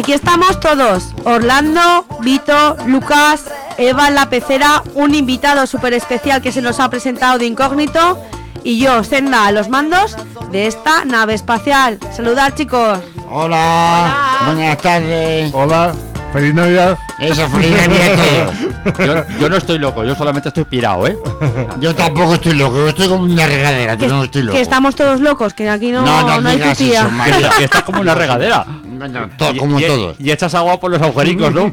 aquí estamos todos. Orlando, Vito, Lucas, Eva en la pecera, un invitado súper especial que se nos ha presentado de incógnito y yo, Senda, a los mandos de esta nave espacial. Saludar, chicos. Hola. Buenas tardes. Hola, feliz Navidad. Eso, feliz Navidad a todos. Yo no estoy loco, yo solamente estoy pirado, ¿eh? Yo tampoco estoy loco, yo estoy como una regadera, que no estoy loco. Que estamos todos locos, que aquí no hay digas tutía. eso, María. Que estás como una regadera. Como todos. Y echas agua por los agujericos, ¿no?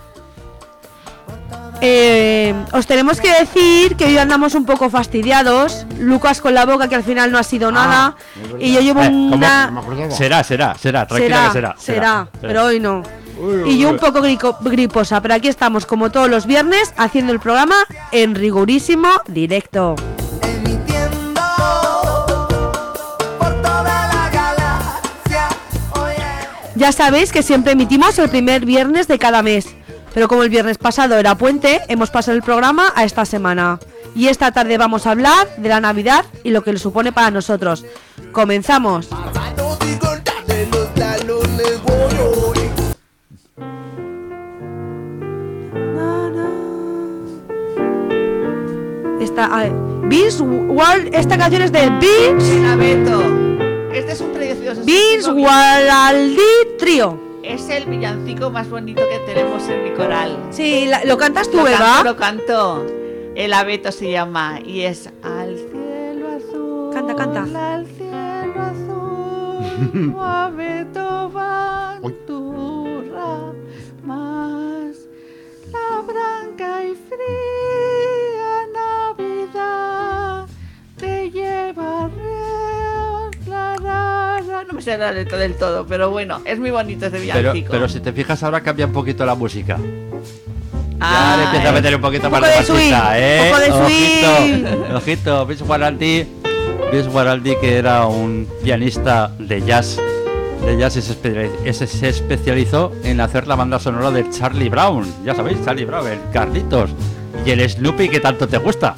Os tenemos que decir que hoy andamos un poco fastidiados. Lucas con la boca, que al final no ha sido nada. Y yo llevo una... Será, tranquila que será. Pero hoy no. Y yo un poco griposa, pero aquí estamos como todos los viernes haciendo el programa en rigurísimo directo. Ya sabéis que siempre emitimos el primer viernes de cada mes, pero como el viernes pasado era puente, hemos pasado el programa a esta semana. Y esta tarde vamos a hablar de la Navidad y lo que le supone para nosotros. ¡Comenzamos! Esta canción es de Este es un precioso Vince Guaraldi Trio. Es el villancico más bonito que tenemos en mi coral. Sí, ¿lo cantas tú, Eva? Lo canto. El abeto se llama y es al cielo azul. Canta. Al cielo azul. Abeto va tu ramas. La branca y fría Navidad te lleva no me sé la letra del todo, pero bueno, es muy bonito este villancico. Pero si te fijas ahora cambia un poquito la música. Ya le empieza a meter un poquito más de marchita, ¿eh? Un poco de swing. Ojito, Vince Guaraldi, que era un pianista de jazz y se especializó en hacer la banda sonora de Charlie Brown. Ya sabéis, Charlie Brown, el Carlitos y el Snoopy que tanto te gusta.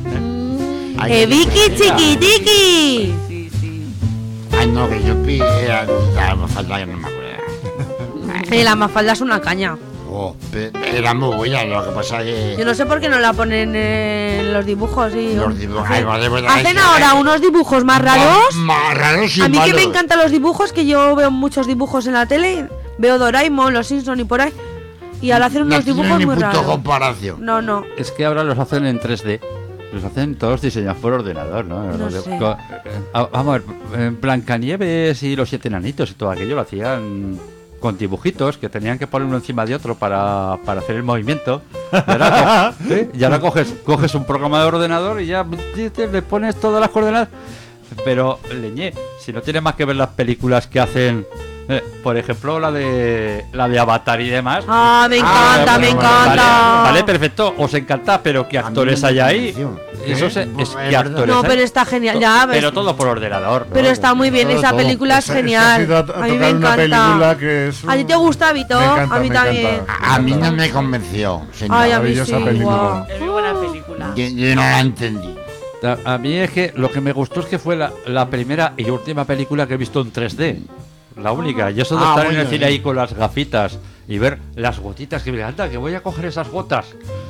Vicky Chiquitiqui. Ay, no, que yo era la Mafalda, que no me acuerdo. La Mafalda es una caña. Era muy buena, lo que pasa que... Yo no sé por qué no la ponen en los dibujos. Los dibujos. Hacen ahora unos dibujos más raros. Más raros y a mí malos. Que me encantan los dibujos, que yo veo muchos dibujos en la tele. Veo Doraemon, Los Simpson y por ahí. Y ahora hacen unos dibujos muy raros. Comparación. No. Es que ahora los hacen en 3D. Los hacen todos diseñados por ordenador, ¿no? No sé. Vamos a ver, Blancanieves y los 7 enanitos y todo aquello lo hacían con dibujitos que tenían que poner uno encima de otro para hacer el movimiento. Y ahora coges un programa de ordenador y ya le pones todas las coordenadas. Pero, leñé, si no tienes más que ver las películas que hacen... por ejemplo, la de Avatar y demás. Me encanta. Vale, perfecto, os encanta, pero ¿qué actores hay ahí? Eso es que actores. No, hay. pero está genial. Ya, pero todo por ordenador. Pero está muy bien, esa película es genial. A mí me encanta. ¿A ti te gusta, Vito? A mí también. A mí no me convenció. Ay, a mí sí. Película. Es muy buena película. Yo no la entendí. A mí es que lo que me gustó es que fue la primera y última película que he visto en 3D. La única. Y eso de estar en el cine ahí con las gafitas y ver las gotitas que me anda, que voy a coger esas gotas.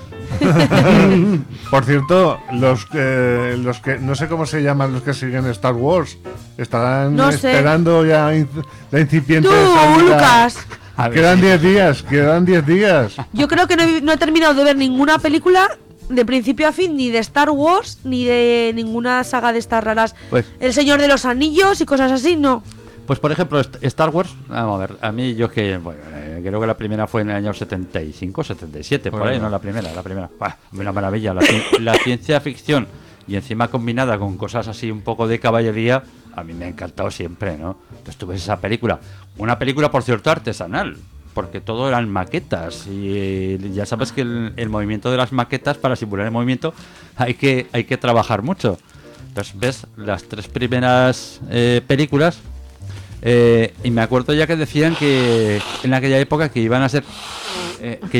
Por cierto, los que no sé cómo se llaman los que siguen Star Wars, estarán esperando ya la incipiente salida. Lucas. Quedan 10 días. Yo creo que no he terminado de ver ninguna película de principio a fin, ni de Star Wars, ni de ninguna saga de estas raras. Pues, El Señor de los Anillos y cosas así, no. Pues por ejemplo, Star Wars, vamos a ver, a mí yo creo que la primera fue en el año 75, 77, por ahí, no la primera. Una maravilla, la ciencia ficción y encima combinada con cosas así un poco de caballería, a mí me ha encantado siempre, ¿no? Entonces tú ves esa película, una película por cierto artesanal, porque todo eran maquetas y ya sabes que el movimiento de las maquetas, para simular el movimiento hay que trabajar mucho. Entonces ves las 3 primeras películas. Y me acuerdo ya que decían que en aquella época que iban a ser que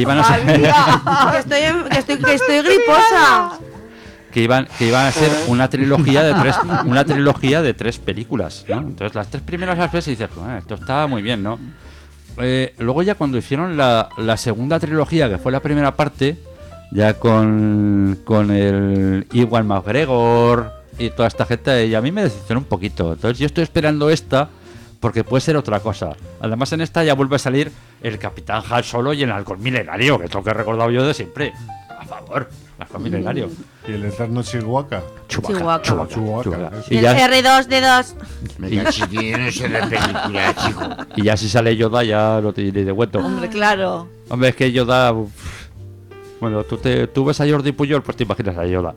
estoy griposa. que iban a ser una trilogía de tres películas, ¿no? Entonces las 3 primeras las ves y dices, esto está muy bien, ¿no? luego ya cuando hicieron la segunda trilogía, que fue la primera parte, ya con el Iwan McGregor y toda esta gente, y a mí me decepcionó un poquito. Entonces yo estoy esperando esta, porque puede ser otra cosa. Además en esta ya vuelve a salir el Capitán Han Solo y el Halcón Milenario, que es lo que he recordado yo de siempre. A favor, el Halcón Milenario. Y el eterno Chewbacca. Chewbacca. Eso. Y El ya, R2D2. Me caché que yo no sé de película, chico. y ya si sale Yoda ya lo tiene de cuento. Hombre, claro. Hombre, es que Yoda... Bueno, tú ves a Jordi Pujol, pues te imaginas a Yoda.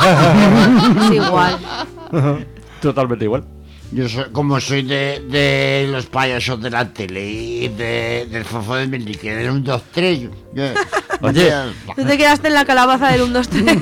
Es igual. Totalmente igual. Yo como soy de los payasos de la tele y del fofo de Melique, del 1, 2, 3. Oye. Tú te quedaste en la calabaza del 1, 2, 3.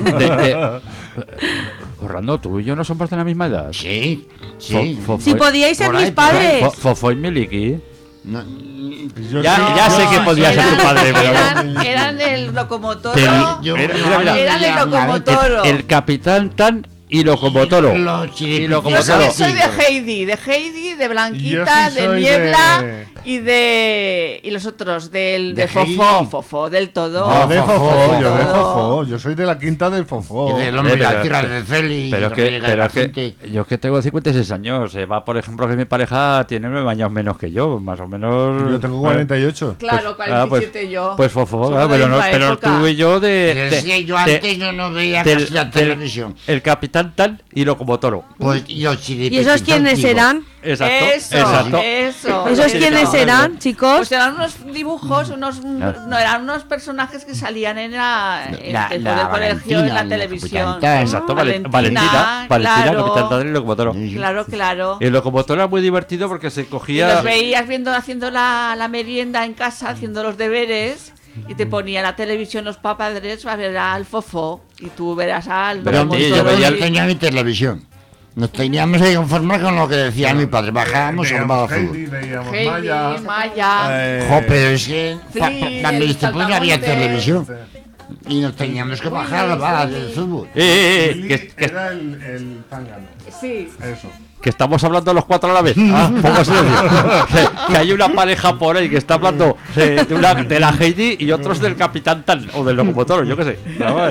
Orlando, tú y yo no somos de la misma edad. Sí. Si podíais ser Por ahí, mis por ahí. padres. Fofo y Miliki. No, Ya sé que podía ser tu padre, pero... Eran el locomotoro. yo- Eran el locomotoro. El Capitán Tan y Locomotoro. Los Y Yo Locomotoro. soy de Heidi, de Blanquita, Yo sí de soy Niebla de- y los otros de ¿De Fofo, del todo. Yo de Fofó, yo de Todo. Fofó. Yo soy de la quinta del Fofó. del hombre Pero- la tierra de Feli. Pero es que, la gente. yo que tengo 56 años, va, por ejemplo, que mi pareja tiene 9 años menos que yo, más o menos. Yo tengo 48. Claro, Pues, 47 yo. Pues Fofo, Somos claro, de pero, la misma pero época. tú y yo Pero es que yo antes no veía del- casi la del- televisión. El Capitán Tan y Locomotoro. Pues los chiripitos ¿Y esos quiénes antiguos. eran? Exacto. Eso, exacto. eso. ¿Esos Sí, quiénes no, eran, chicos? Pues eran unos dibujos, no eran unos personajes que salían en La el del colegio, en la Valentina, televisión. la Exacto, Valentina, Valentina, claro. Capitán Tan y Locomotoro. Claro. El Locomotoro era muy divertido porque se Y cogía. los veías haciendo la merienda en casa, haciendo los deberes, y te ponía la televisión los padres a ver al Fofo, y tú verás al Pero, Locomotoro. tío, yo veía Yo tenía mi televisión. Nos teníamos que conformar con lo que decía mi padre. Bajábamos y Veíamos jugábamos Heidi, fútbol. veíamos Heidi, Maya. Maya. Jo, pero es que Fli, para mi el instituto no había saltamontes. televisión. Y nos teníamos que bajar a la del fútbol. Lili Que era el zángano. Sí. Eso. que estamos hablando los cuatro a la vez. Pongo silencio. que hay una pareja por ahí que está hablando de la Heidi y otros del Capitán Tan o del Locomotoro, yo qué sé.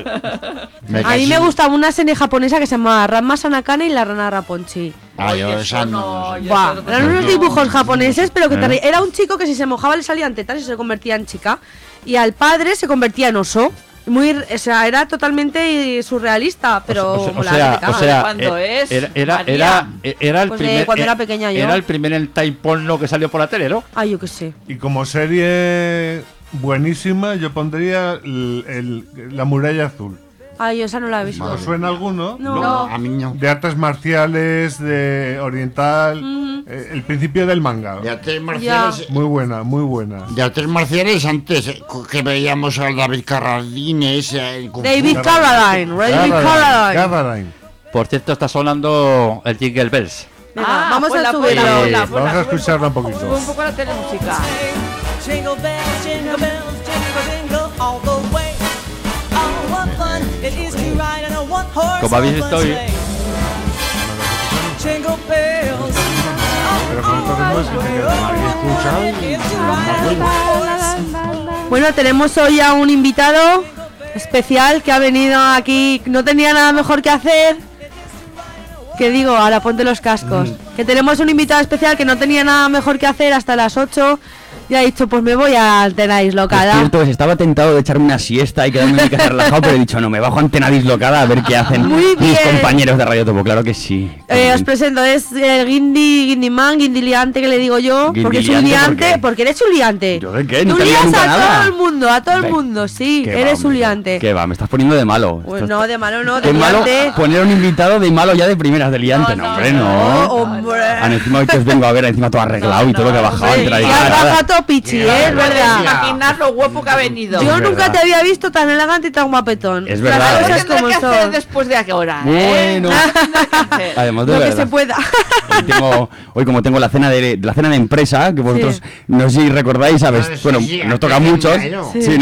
A mí me gustaba una serie japonesa que se llamaba Ranma Sanakane y la rana Raponchi. Ah, yo Oye, esa eso no. yo Buah, eso no eran tengo. unos dibujos japoneses, pero que era un chico que si se mojaba le salían tetas y se convertía en chica. Y al padre se convertía en oso. O sea, era totalmente surrealista, pero molaba que te cagas. ¿Cuándo es? era el Pues de primer, cuando era pequeña yo. Era el primer hentai porno que salió por la tele, ¿no? Ay, yo qué sé. Y como serie buenísima, yo pondría La Muralla Azul. Ay, yo esa no la he visto. ¿Os suena alguno? No. A mí no. De artes marciales, de oriental, el principio del manga. De artes marciales. Muy buena, muy buena. De artes marciales antes que veíamos al David Carradines. David Carradine. Carradine. Por cierto, está sonando el Jingle Bells. Venga, Ah, vamos pues a la subirlo. ponla, Vamos a escucharla un poquito. Sube un poco la telemúsica. Jingle bells, jingle bells, jingle jingle all the way. Oh, what fun it is to ride in a one-horse Como habéis visto hoy. open sleigh. Jingle bells. Pero con otros ritmos sí que Bueno, tenemos hoy a un invitado especial que ha venido aquí, no tenía nada mejor que hacer. Que digo, ahora ponte los cascos. Que tenemos un invitado especial que no tenía nada mejor que hacer hasta las 8. Y ha dicho, pues me voy a Antena Es Dislocada. cierto, pues estaba tentado de echarme una siesta y quedarme en mi casa relajado, pero he dicho, no, me bajo a Antena Dislocada a ver qué hacen Muy mis bien. compañeros de Radio Topo, claro que sí. Os presento, es Guindiman, Guindiliante, que le digo yo. Porque es un ¿Guindiliante por liante, qué? porque eres un liante. ¿Yo de qué? Tú Nunca he lías liado nunca a nada. todo el mundo, sí, ¿Qué va, eres un hombre? liante. ¿Qué va? Me estás poniendo de malo. Pues Esto no, está- de malo no, de Qué malo liante. poner a un invitado de malo ya de primeras, de liante. No, hombre, no. Hombre. Encima hoy que os vengo a ver, encima todo arreglado y todo lo que ha bajado. Hombre, Antena ya Dislocada. baja todo pichi, es Puedes verdad. imaginar lo guapo que ha venido. Yo Es nunca verdad. te había visto tan elegante y tan guapetón. Es Las verdad, cosas ¿eh? Tendré como que hacer son. después de ahora. Bueno. Además de Lo que verdad. se pueda. Hoy como tengo la cena de empresa, que vosotros Sí. no sé si recordáis, ¿sabes? Ah, sí, Bueno, sí, nos toca a antes muchos. venía yo. Sí, ¿no?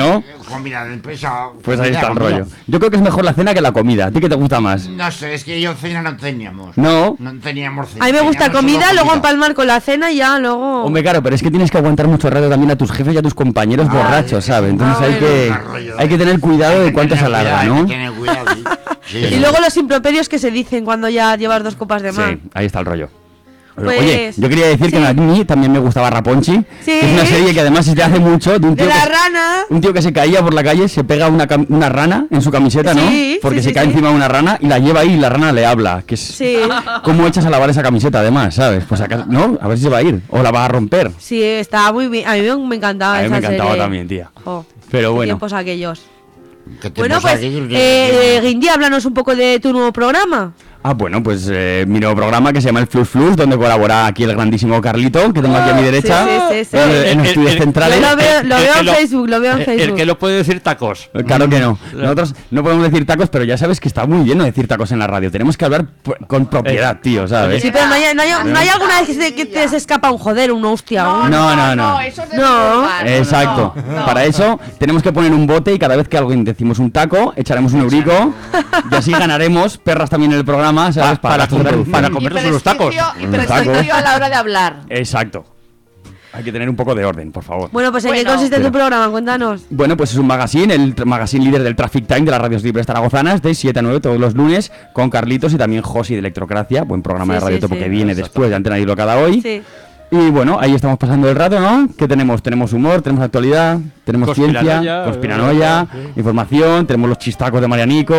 comida de empresa. Pues ahí comida, está el comida. rollo. Yo creo que es mejor la cena que la comida. ¿A ti qué te gusta más? No sé, es que yo cena no teníamos. No. No teníamos cena. A mí me gusta teníamos comida, solo luego comida. empalmar con la cena y ya luego... Hombre, claro, pero es que tienes que aguantar mucho rato también a tus jefes y a tus compañeros borrachos, ¿sabes? Entonces hay que tener cuidado de cuánto se alarga, ¿no? Hay que tener cuidado, sí. Sí, Y sí. luego los improperios que se dicen cuando ya llevas 2 copas de más. Sí, ahí está el rollo. Pues, Oye, yo quería decir sí. que a mí también me gustaba Raponchi, Sí. que es una serie que además desde hace mucho de un De tío, la que, rana. un tío que se caía por la calle, se pega una rana en su camiseta, ¿no? Sí, Porque sí, se sí, cae sí. encima de una rana y la lleva ahí y la rana le habla, que es Sí, cómo echas a lavar esa camiseta además, ¿sabes? Pues acá, ¿no? A ver si se va a ir o la va a romper. sí, estaba muy bien. A mí me encantaba A mí esa me encantaba serie. también, tía. Jo, Pero qué bueno. tiempos aquellos. ¿Qué te Bueno, pasa pues, aquí? Guindy, háblanos un poco de tu nuevo programa. Ah, bueno, pues mi nuevo programa que se llama el Flux Flux, donde colabora aquí el grandísimo Carlito, que tengo aquí a mi derecha, sí, sí, sí. en los estudios centrales. Yo lo veo el en que lo- Facebook, lo veo en Facebook. El que lo puede decir tacos. Claro que no. Nosotros no podemos decir tacos, pero ya sabes que está muy bien no decir tacos en la radio. Tenemos que hablar con propiedad, tío, ¿sabes? Sí, pero no hay alguna vez que te se escapa un joder, una hostia. un- No. eso es de No. normal. Exacto. No. Para eso tenemos que poner un bote y cada vez que alguien decimos un taco, echaremos un eurico y así ganaremos perras también en el programa, ¿sabes? Para comernos unos tacos. Y Unos prestigio tacos. a la hora de hablar. Exacto. Hay que tener un poco de orden, por favor. Bueno, pues ¿en qué Bueno, consiste tu pero- programa? Cuéntanos. Bueno, pues es un magazine, magazine líder del Traffic Time de las radios libres zaragozanas, de 7 a 9 todos los lunes, con Carlitos y también Josi de Electrocracia, buen programa Sí, de Radio sí, Topo sí. que viene después de Antena Dislocada hoy. Sí. Y bueno, ahí estamos pasando el rato, ¿no? ¿Qué tenemos? Tenemos humor, tenemos actualidad, tenemos Conspiranoia, ciencia, conspiranoia, información, tenemos los chistacos de Marianico.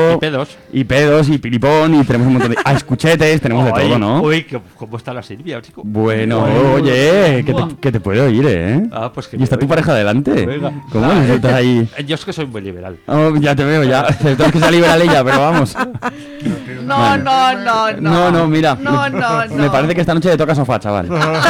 Y pedos. Y pilipón, y tenemos un montón de... Ah, escuchetes, tenemos de todo, ¿no? Uy, ¿cómo está la Silvia, chico? Bueno, oye, que te puede oír, ¿eh? Ah, pues que Y está me tu oiga. pareja delante. Venga. ¿Cómo le estás ahí? Yo es que soy muy liberal. Oh, ya te veo, ya. Tengo que salir liberal ella, pero vamos. No, No, mira. No. Me parece que esta noche le toca sofá, chaval.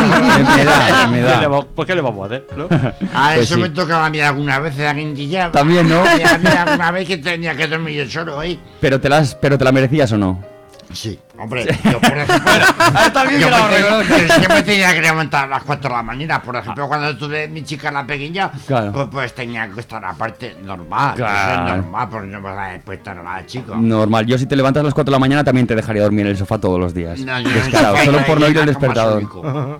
me da. ¿Por qué le vamos a hacer? ¿no? A Pues eso sí. me tocaba a mí alguna vez en Aguindilla. También, ¿no? A mí alguna vez que tenía que dormir yo solo ahí. Pero te la merecías o no? Sí, hombre, yo por ejemplo. también yo que lo me tenía que levantar a las 4 de la mañana. Por ejemplo, cuando tuve mi chica la pequeña, Claro. pues tenía que estar aparte normal. Claro. Eso es normal, porque no me vas a despertar nada, chico. Normal. Yo si te levantas a las 4 de la mañana también te dejaría dormir en el sofá todos los días. No, yo Descarado, en solo la por no oír el cama despertador. solo.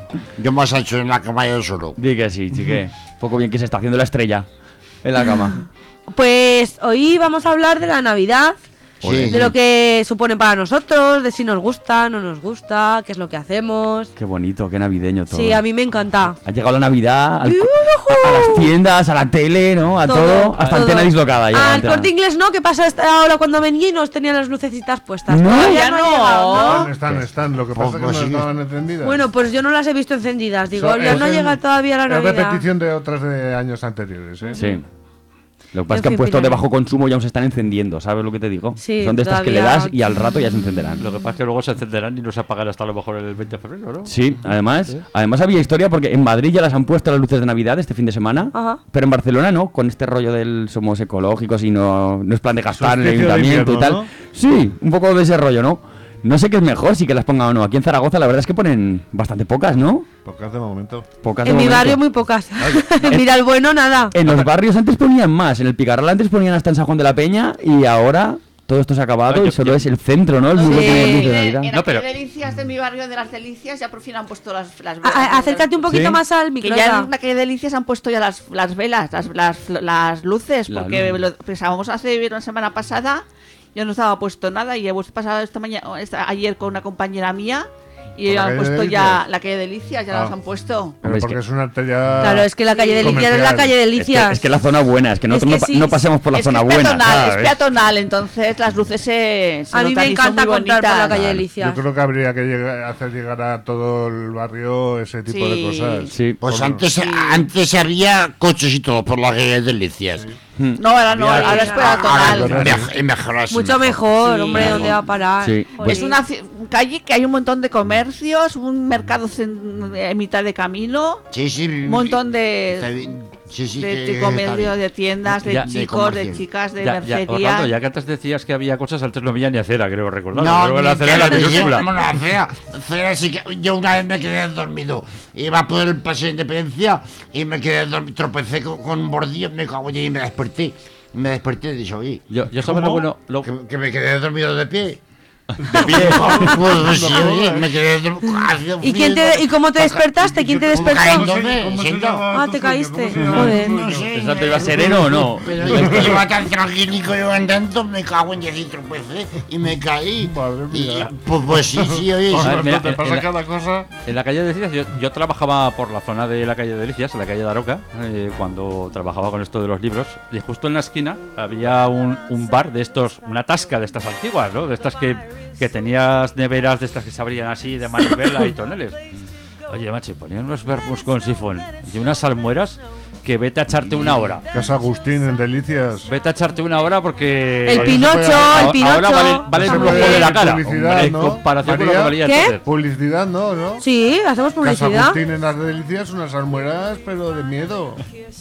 Yo me has hecho en la cama yo solo. Di que sí, chique. Poco bien que se está haciendo la estrella en la cama. Pues hoy vamos a hablar de la Navidad, Sí. de lo que supone para nosotros, de si nos gusta, no nos gusta, qué es lo que hacemos. Qué bonito, qué navideño todo. Sí, a mí me encanta. Ha llegado la Navidad, a las tiendas, a la tele, ¿no? A todo, hasta todo. Antena Dislocada. ya, Al Antena. Corte Inglés no, ¿qué pasa ahora cuando venía y nos tenían las lucecitas puestas? No. Todavía Ya no ha no. llegado, ¿no? Están. Lo que pasa es que Pues no sí. estaban encendidas. Bueno, pues yo no las he visto encendidas, digo, So- ya no es llega en- todavía la Es Navidad. repetición de otras de años anteriores, ¿eh? Sí. Lo que pasa es En que han fin, puesto de Pilar. bajo consumo y aún se están encendiendo, ¿sabes lo que te digo? Sí, Son de estas que le todavía- das y al rato ya se encenderán. Lo que pasa es que luego se encenderán y no se apagarán hasta a lo mejor el 20 de febrero, ¿no? Sí, además había historia porque en Madrid ya las han puesto las luces de Navidad este fin de semana, Ajá. pero en Barcelona no, con este rollo del somos ecológicos y no es plan de gastar en el Solsticio de ayuntamiento y tal. invierno, ¿no? Sí, un poco de ese rollo, ¿no? No sé qué es mejor, si que las pongan o no. Aquí en Zaragoza la verdad es que ponen bastante pocas, ¿no? Pocas de momento. Pocas de En mi momento. barrio muy pocas. Mira, el bueno nada. En los barrios antes ponían más, en el Picarral antes ponían hasta en San Juan de la Peña y ahora todo esto se ha acabado No, y yo- solo yo- es el centro, ¿no? El único que tiene luces de Navidad. En No, pero- aquellas delicias de mi barrio de las delicias ya por fin han puesto las velas. Acércate un poquito ¿Sí? más al Que micro. ya Eva. en la calle Delicias han puesto ya las velas, las luces, La porque luz. lo pensábamos hace una semana pasada, yo no estaba puesto nada y hemos pasado ayer con una compañera mía y ¿Por la han calle puesto Delicias? ya la calle Delicias, ya Ah. las han puesto. Pero es porque que- es una arteria. Claro, es que la calle Delicias es la comercial. calle Delicias. Es que la zona buena, es que nosotros Es que sí, no pasemos por la Es zona que es buena. peatonal, ¿sabes? es peatonal, entonces las luces se A mí notan me y son encanta muy comprar por la bonitas. calle Delicias. Yo creo que habría que hacer llegar a todo el barrio ese tipo de Sí. cosas. Sí. Pues Por- antes había coches y todo por la calle Delicias. No, ahora no, ahora es peatonal. Y mejoras. Mucho mejor, Sí, hombre, claro. ¿dónde va a parar? Sí, Joder. Es una calle que hay un montón de comercios, un mercado en mitad de camino, Sí, sí. un montón de... Sí, sí, de comercio, de tiendas, de Ya, de chicos, comercio. de chicas, de Ya, mercería. Orlando, ya que antes decías que había cosas, antes no había ni acera, creo recordar. No, Luego la acera era ni minúscula. bueno, acera sí que yo una vez me quedé dormido. Iba por el Paseo de Independencia y me quedé dormido, tropecé con un bordillo, me cago y me desperté. Me desperté y dije, oye, Yo sabes lo bueno. que me quedé dormido de pie. De pie. Pues sí, oye, me quedé dormido. ¿Y cómo te despertaste? ¿Quién te despertó? Cayéndome, ¿Cómo se siento. llama? Ah, te caíste. ¿Cómo se llama? Joder. No sé. ¿Eso te iba sereno o no? Pero yo iba tan tranquilico, yo andando, me cago en 10 y tropecé y me caí. Madre mía. Y, pues sí, oye. A ver, Cuando mira, te pasa en cada cosa. En la calle de Delicias, yo trabajaba por la zona de la calle de Delicias, en la calle de Aroca, cuando trabajaba con esto de los libros, y justo en la esquina había un bar de estos, una tasca de estas antiguas, ¿no? De estas que tenías neveras de estas que se abrían así, de manivela y toneles. Oye, macho, ponían unos vermouths con sifón y unas salmueras que vete a echarte una hora. Casa Agustín en Delicias. Vete a echarte una hora porque... El Pinocho, el Pinocho. Ahora vale el ojo de la cara. Publicidad, Hombre, en ¿no? comparación con lo que María. valía ¿Qué? entonces. Publicidad, ¿no? Sí, hacemos Casa publicidad. Agustín en las Delicias, unas almueras, pero de miedo.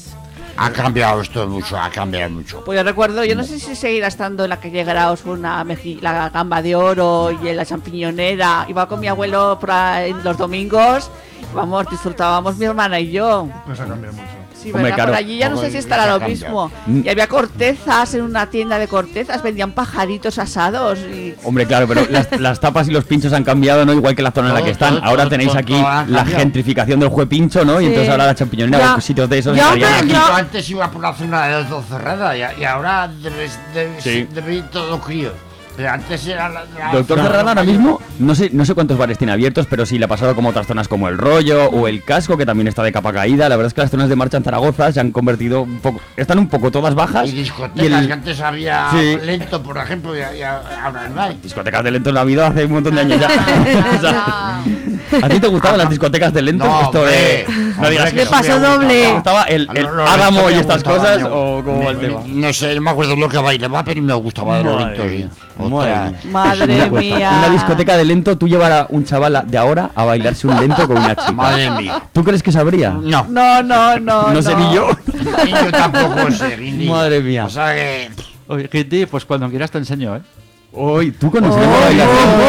Ha cambiado esto mucho, ha cambiado mucho. Pues yo recuerdo, yo no sé si seguirá estando en la calle Graus la gamba de oro y en la champiñonera. Iba con mi abuelo en los domingos, vamos, disfrutábamos mi hermana y yo. Pues ha cambiado mucho. Sí, Hombre, ¿verdad? claro. Por allí ya no sé si estará lo mismo. Y había cortezas en una tienda de cortezas, vendían pajaritos asados. Y... Hombre, claro, pero las tapas y los pinchos han cambiado, ¿no? Igual que la zona en la que están. Ahora tenéis aquí ha la cambiado. gentrificación del juepincho, ¿no? Y Sí. entonces ahora la champiñonera, Ya. los sitios de esos Ya, estarían hombre, aquí. yo- Yo antes iba por la zona de los dos cerrada y ahora Sí. debe ir todo crío. Pero antes era la Doctor zona Ferrada ahora mayor. mismo, no sé cuántos bares tiene abiertos, pero sí le ha pasado como otras zonas como el Rollo o el Casco, que también está de capa caída. La verdad es que las zonas de marcha en Zaragoza se han convertido un poco, están un poco todas bajas. Y discotecas que antes había Sí. lento, por ejemplo, y ahora no hay. Discotecas de lento en la vida hace un montón de años ya. O sea, ¿a ti te gustaban las discotecas de lento? No, Esto de... hombre. No digas Me que pasó doble. ¿te gustaba el Lo Álamo lento y me estas gustaba, cosas me- o cómo va el tema? No sé, no me acuerdo lo que bailaba, pero me gustaba de lo Madre lento. mía, Sí. madre Ostras. mía. Madre mía. Una discoteca de lento, tú llevar a un chaval de ahora a bailarse un lento con una chica. Madre mía. ¿Tú crees que sabría? No. No sé ni yo. Y yo tampoco sé, Guindy. Madre mía. O sea que... Oye, Kitty, pues cuando quieras te enseño, ¿eh? Uy, tú conoces a bailar.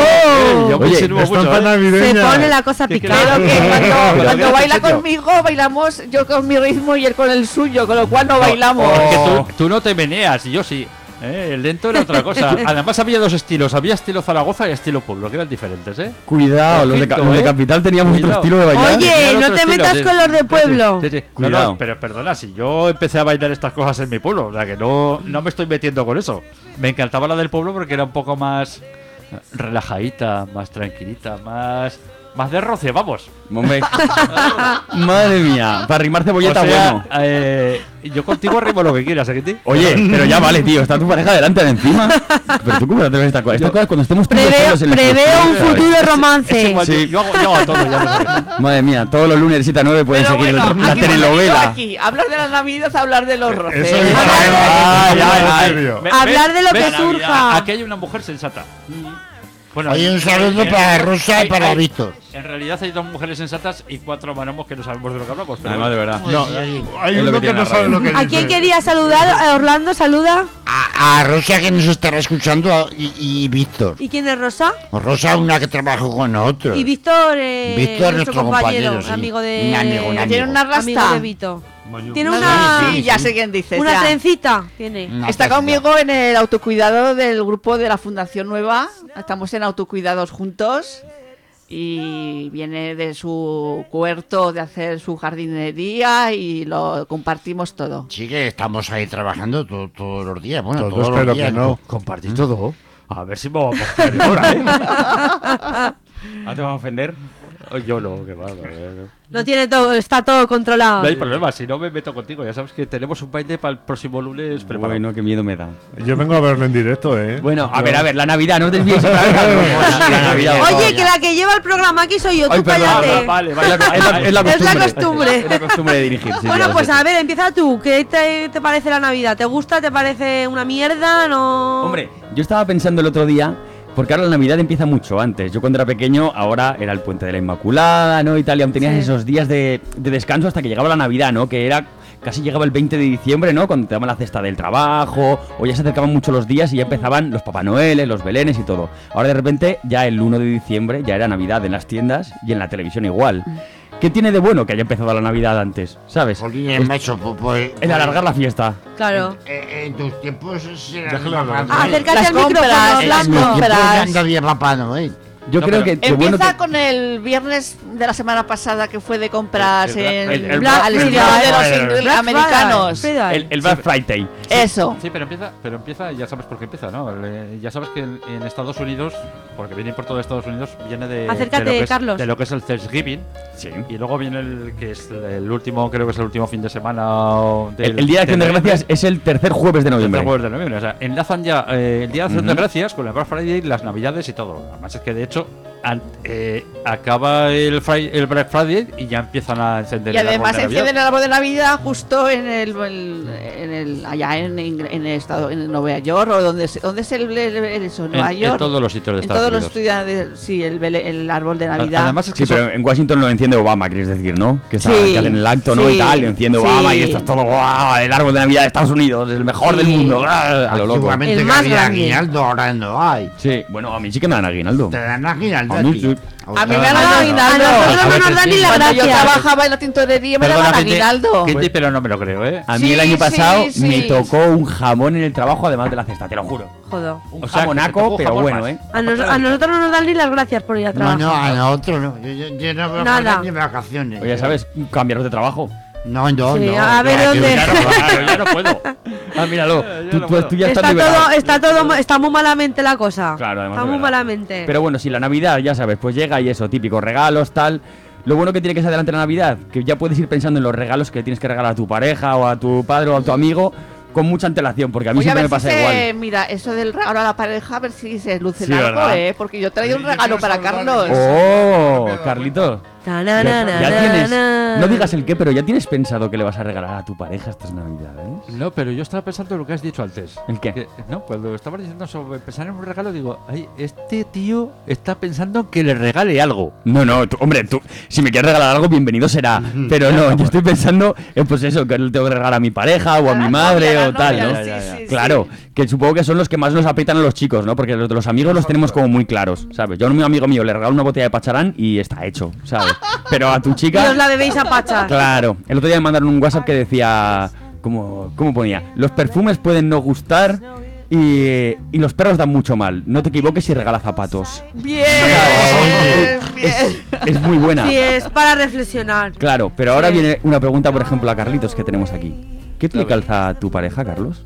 Yo me Oye, sirvo Está mucho, tan ¿eh? Se navideña. pone la cosa ¿Qué picante. Claro que Pero cuando mira, baila en serio. conmigo, bailamos yo con mi ritmo y él con el suyo, con lo cual no bailamos. Porque Oh. tú no te meneas, y yo sí. El lento era otra cosa. Además había dos estilos. Había estilo Zaragoza y estilo pueblo, que eran diferentes, ¿eh? Cuidado, los de, Ojito, los de ¿eh? Capital teníamos otro Cuidado. estilo de bailar. Oye, Tenían no otro te estilo, metas sí. con los de Sí, pueblo. sí, sí. Cuidado. Pero perdona, si yo empecé a bailar estas cosas en mi pueblo, o sea que no me estoy metiendo con eso. Me encantaba la del pueblo porque era un poco más relajadita, más tranquilita, más de roce, vamos. Hombre. Madre mía, para rimar cebolleta, O sea, bueno. yo contigo arrimo lo que quieras, ¿eh, Kitty? Oye, pero ya vale, tío, está tu pareja delante de encima. Pero tú cómo te ves esta cosa. Esta cosa cuando estemos todos solos en nuestros Preveo un pueblos, futuro Es romance. igual, Sí. yo hago a todo, ya lo sabes. Madre mía, todos los lunes de 7 a 9 pueden Pero seguir bueno, la aquí telenovela. aquí, hablar de la Navidad, hablar de los roces. Eso es Ay, ay, ay. serio. Hablar de lo que Navidad. surja. Aquí hay una mujer sensata. Bueno, Oye, un saludo para Rosa y para Víctor. En realidad hay dos mujeres sensatas y 4 manamos que no sabemos de lo que hablamos. Pero Además, de verdad. No, hay Es lo uno que que tiene no la sabe radio. lo que dice. ¿A quién quería saludar? Orlando, saluda. A Rosa que nos estará escuchando y Víctor. ¿Y quién es Rosa? Rosa, una que trabajó con nosotros. Y Víctor, Víctor, nuestro compañero, sí. amigo de... Un amigo. Tiene una amigo rasta. de Vito. Tiene Sí, una... ya sé quién dices. Una ya. trencita. Tiene. Una Está taza. conmigo en el autocuidado del grupo de la Fundación Nueva. Estamos en autocuidados juntos. Y viene de su huerto de hacer su jardinería y lo compartimos todo. Sí que estamos ahí trabajando todos los días. Bueno, Todos, todos los pero días. que no. compartí todo. A ver si me voy a coger ahora, ¿eh? ¿No te vas a ofender? Yo no, que va. Lo tiene todo, está todo controlado. No hay problema, si no me meto contigo. Ya sabes que tenemos un baile para el próximo lunes preparado. Bueno, qué miedo me da. Yo vengo a verlo en directo, ¿eh? Bueno, a ver, la Navidad, no te desvíes otra vez. La Navidad. Oye, que la que lleva el programa aquí soy yo, tú Ay, perdón, cállate. Vale, Es la costumbre. Es la costumbre. Es la costumbre de dirigir. sí, Bueno, ya pues lo sé. a ver, empieza tú. ¿Qué te parece la Navidad? ¿Te gusta? ¿Te parece una mierda? ¿No? Hombre, yo estaba pensando el otro día, porque ahora la Navidad empieza mucho antes. Yo cuando era pequeño, ahora era el Puente de la Inmaculada, ¿no? Y tal, y aún tenías Sí. esos días de descanso hasta que llegaba la Navidad, ¿no? Que era casi llegaba el 20 de diciembre, ¿no? Cuando te daban la cesta del trabajo, o ya se acercaban mucho los días y ya empezaban los Papá Noeles, los Belenes y todo. Ahora de repente, ya el 1 de diciembre, ya era Navidad en las tiendas y en la televisión igual. ¿Qué tiene de bueno que haya empezado la Navidad antes? ¿Sabes? Jolín, macho, pues... El alargar la fiesta. Claro. En tus tiempos era Déjalo hablar. Acércate Las al micrófono, compras, las Orlando. compras. ya anda bien Papá Noel. Yo No, creo pero que bueno Empieza que... con el viernes de la semana pasada que fue de compras el Black al Friday. estilo de los Black americanos. Friday. El Black Friday. Eso. Sí, pero empieza, ya sabes por qué empieza, ¿no? Ya sabes que en Estados Unidos, porque viene importado de Estados Unidos, viene Acércate, de lo que es, Carlos. de lo que es el Thanksgiving. Sí. Y luego viene el que es el último, creo que es el último fin de semana. El Día de Acción de Gracias es el tercer jueves de noviembre. El jueves de noviembre. O sea, enlazan ya el Día de Acción de Gracias con el Black Friday, las Navidades y todo. Además es que de hecho acaba el Black Friday y ya empiezan a encender Y además el árbol de encienden Navidad. el árbol de Navidad justo allá en estado en Nueva York o donde es eso, Nueva York. En todos los sitios de En Estados todos los Unidos. estudiantes, sí, el árbol de Navidad. Además es que Sí, pero en Washington lo enciende Obama, quieres decir, ¿no? Que, Sí, que hacen el acto, ¿no? sí, Y tal, lo enciende sí. Obama y esto es todo, ¡guau! El árbol de Navidad de Estados Unidos, el mejor del Sí. mundo, ¡ah! A lo loco. Antiguamente El que más había grande. aguinaldo, ahora no hay. Sí, bueno, a mí sí que me dan aguinaldo. Te dan aguinaldo A mí ti. sí. A mí me dan han dado aguinaldo. A nosotros no nos dan ni la Cuando yo gracia. trabajaba en la tintorería me daban aguinaldo. Kitty, pero no me lo creo, ¿eh? A mí Sí, el año sí, pasado sí. me tocó un jamón en el trabajo, además de la cesta, te lo juro. Joder. Un O sea, que te jamonaco, tocó pero jamón bueno, más. ¿eh? A nosotros no nos dan ni las gracias por ir a No, trabajar. no, a nosotros no. Yo no veo Nada. ni vacaciones. Oye, ¿sabes? Cambiaros de trabajo. No, Sí, no. a ver, ¿dónde? Ya no puedo. Ah, míralo. Tú ya estás Está liberado. todo, está muy malamente la cosa. Claro, además Está de muy verdad. malamente. Pero bueno, si la Navidad, ya sabes, pues llega y eso, típico, regalos, tal. Lo bueno que tiene que ser adelante la Navidad, que ya puedes ir pensando en los regalos que tienes que regalar a tu pareja o a tu padre o a tu amigo con mucha antelación, porque a mí Oye, a siempre ver me si pasa se, igual. mira, eso del regalo a la pareja, a ver si se luce Sí, en algo, ¿verdad? porque yo he traído un Yo regalo quiero para saludar Carlos. y- ¡Oh, Carlitos! Ya Ta-na-na-na-na-na. tienes, no digas el qué, pero ya tienes pensado que le vas a regalar a tu pareja estas Navidades. No, pero yo estaba pensando en lo que has dicho antes. ¿El qué? Que, no, cuando estabas diciendo sobre pensar en un regalo, digo, ay, este tío está pensando en que le regale algo. No, hombre, tú, si me quieres regalar algo, bienvenido será. Pero no, yo estoy pensando en, pues eso, que le tengo que regalar a mi pareja o a mi madre o tal, ¿no? Claro, que supongo que son los que más nos aprietan a los chicos, ¿no? Porque los de los amigos los tenemos como muy claros, ¿sabes? Yo a un amigo mío le regalo una botella de pacharán y está hecho, ¿sabes? Pero a tu Y chica... os la bebéis a pachas. Claro, el otro día me mandaron un WhatsApp que decía, ¿cómo ponía? Los perfumes pueden no gustar y los perros dan mucho mal. No te equivoques y regala zapatos. Bien, bien. Es muy buena. Sí, es para reflexionar. Claro, pero ahora Sí. viene una pregunta, por ejemplo, a Carlitos que tenemos aquí. ¿Qué te calza tu pareja, Carlos?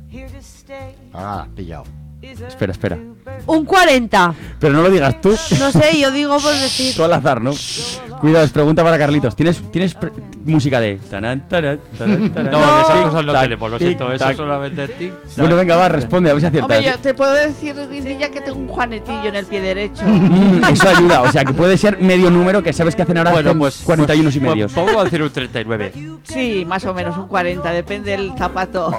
Ah, pillado. Espera. Un 40. Pero no lo digas tú. No sé, yo digo por decir. Tú al azar, ¿no? Cuidado, es pregunta para Carlitos. ¿Tienes música de... tanan, taran, taran, taran, No, No. esas cosas no tac, tenemos, lo tic, siento, eso tac? solamente tic. Bueno, venga, va, responde, a ver si aciertas. Hombre, yo te puedo decir, Guindilla, que tengo un juanetillo en el pie derecho. Eso ayuda, o sea, que puede ser medio número que sabes que hacen ahora Bueno, con pues 41 y medios. Pues vamos a decir un 39. Sí, más o menos un 40, depende del zapato.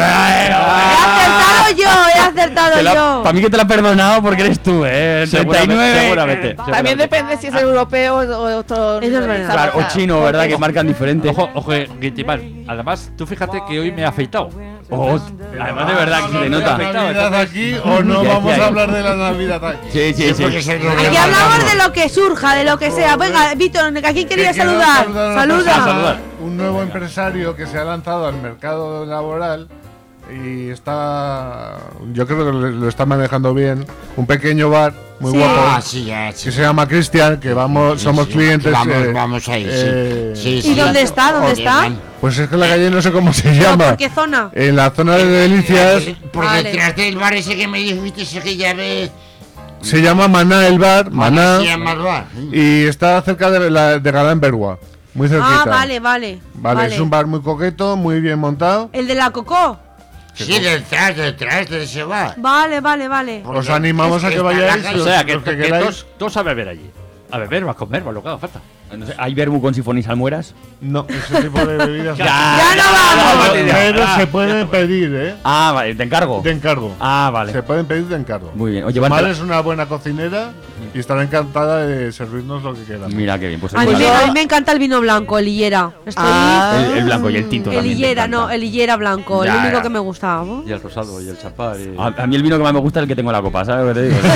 He acertado yo. Para mí que te la he perdonado porque eres tú, ¿eh? 39. Seguramente. También depende si es europeo o otro. Eso es verdad. Claro, o chino, ¿verdad? Que marcan diferente. Ojo, Guintimán. Además, tú fíjate que hoy me ha afeitado. Oh, además de verdad que se te ¿La nota. Navidad aquí o no Ya, vamos ya. a hablar de la Navidad aquí? Sí. Porque es el Aquí gobierno hablamos hablando. de lo que surja, de lo que sea. Venga, Víctor, ¿a quién quería Que quiero saludar? saludar a una Saluda. persona, un nuevo empresario que se ha lanzado al mercado laboral y está, yo creo que lo está manejando bien. Un pequeño bar muy Sí. guapo Ah, sí, ya, sí. que se llama Cristian, que vamos, Sí, somos sí, clientes. Vamos ahí, sí. ¿Y dónde está? ¿Dónde Joder, está? man. Pues es que la calle no sé cómo se ¿Pero llama. ¿Por qué zona? En la zona de Delicias Por Vale. detrás del bar ese que me dijiste ese que ya ves. se llama Maná el bar, Maná, Se llama el bar. Sí. y está cerca de Galán Bergua, muy cerquita. Ah, vale. Vale, es un bar muy coqueto, muy bien montado. ¿El de la Cocó? Sí, detrás de ese bar. Vale. Porque Os animamos a que está en la vayáis. calle. O sea, que los que queráis. todos a beber allí. A beber, a comer, a lo que haga falta. No sé, ¿hay vermú con sifón y salmueras? No, ese tipo de bebidas. ¡Ya no vamos! Pero se pueden pedir, ¿eh? Ah, vale, te encargo. De encargo. Ah, vale. Se pueden pedir de encargo. Muy bien. Oye, Su Marta- madre es una buena cocinera y estará encantada de servirnos lo que queramos. Mira qué bien. Pues A mí, a mí me encanta el vino blanco, el Hillera. Estoy... el blanco y el tinto el también. Hillera, me encanta. no, el Hillera blanco, Ya, el único ya. que me gusta. ¿no? Y el rosado, y el champán. Y... A mí el vino que más me gusta es el que tengo en la copa, ¿sabes lo que te digo?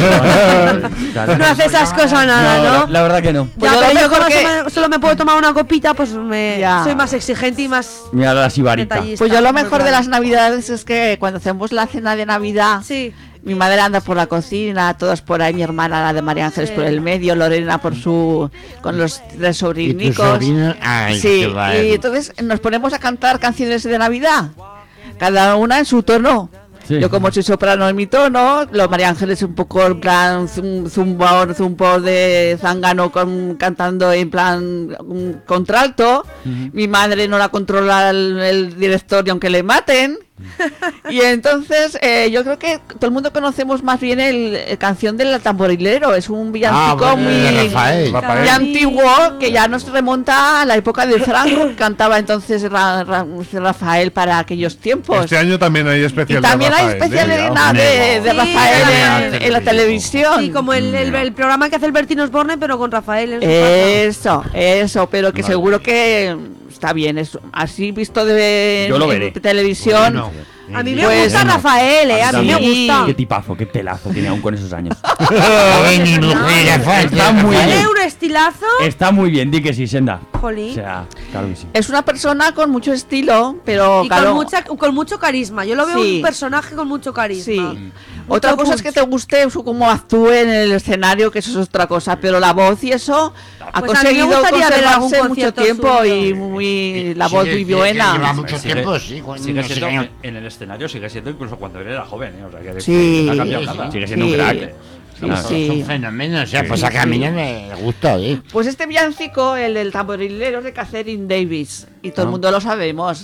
No hace esas cosas nada, ¿no? La verdad que no. Pues Ya, yo pero lo yo mejor como que- solo me puedo tomar una copita, pues Ya. soy más exigente y más Mira la sibarita. detallista. Pues yo lo mejor de Claro. las navidades es que cuando hacemos la cena de Navidad, Sí. mi madre anda por la cocina, todos por ahí, mi hermana, la de María Ángeles, Sí. por el medio, Lorena por con los tres ¿Y tu sobrinicos. sobrino? Ay, Sí, qué guay. y entonces nos ponemos a cantar canciones de Navidad, cada una en su tono. Sí. Yo como soy soprano en mi tono, María Ángeles un poco en plan zumbo de zángano cantando en plan contralto. Mi madre no la controla el director y aunque le maten. Y entonces yo creo que todo el mundo conocemos más bien el canción del tamborilero. Es un villancico bueno, de muy, Rafael. muy antiguo que ya nos remonta a la época de Franco, que cantaba entonces Rafael para aquellos tiempos. Este año también hay Y especial también de hay Rafael, especial ¿eh? de Sí, Rafael también. en la televisión. Sí, como el programa que hace el Bertín Osborne, pero con Rafael en su casa. Eso, pero que seguro que está bien. Es así visto de Yo lo en veré. televisión. Bueno, A mí me Pues, gusta Rafael, a mí me Sí. gusta. Qué tipazo, qué pelazo tiene aún con esos años. Joder, mi mujer, Rafael, Está muy Rafael. Tiene bien. un estilazo. Está muy bien, di que sí, Senda. Jolín. O sea, claro que sí. Es una persona con mucho estilo, pero Y claro, con mucho carisma. Yo lo veo Sí. un personaje con mucho carisma. sí. Mucho Otra cosa es que te guste cómo actúe en el escenario, que eso es otra cosa, pero la voz y eso ha Pues a mí me conseguido gustaría ver algún conservarse mucho concierto tiempo suyo. y muy la voz muy Lleva buena. mucho Sigue- tiempo, sí. Cuando Sigue no sé siendo, qué- en el escenario sigue siendo incluso cuando él era joven, ¿eh? O sea, que Sí. no ha cambiado Sí, nada. Sigue siendo Sí. un crack. Sí, Claro. sí. Es un fenómeno, o sea, pues a mí me gusta, ¿eh? Pues este villancico, el del tamborilero, es de Catherine Davis. Y todo el mundo lo sabemos.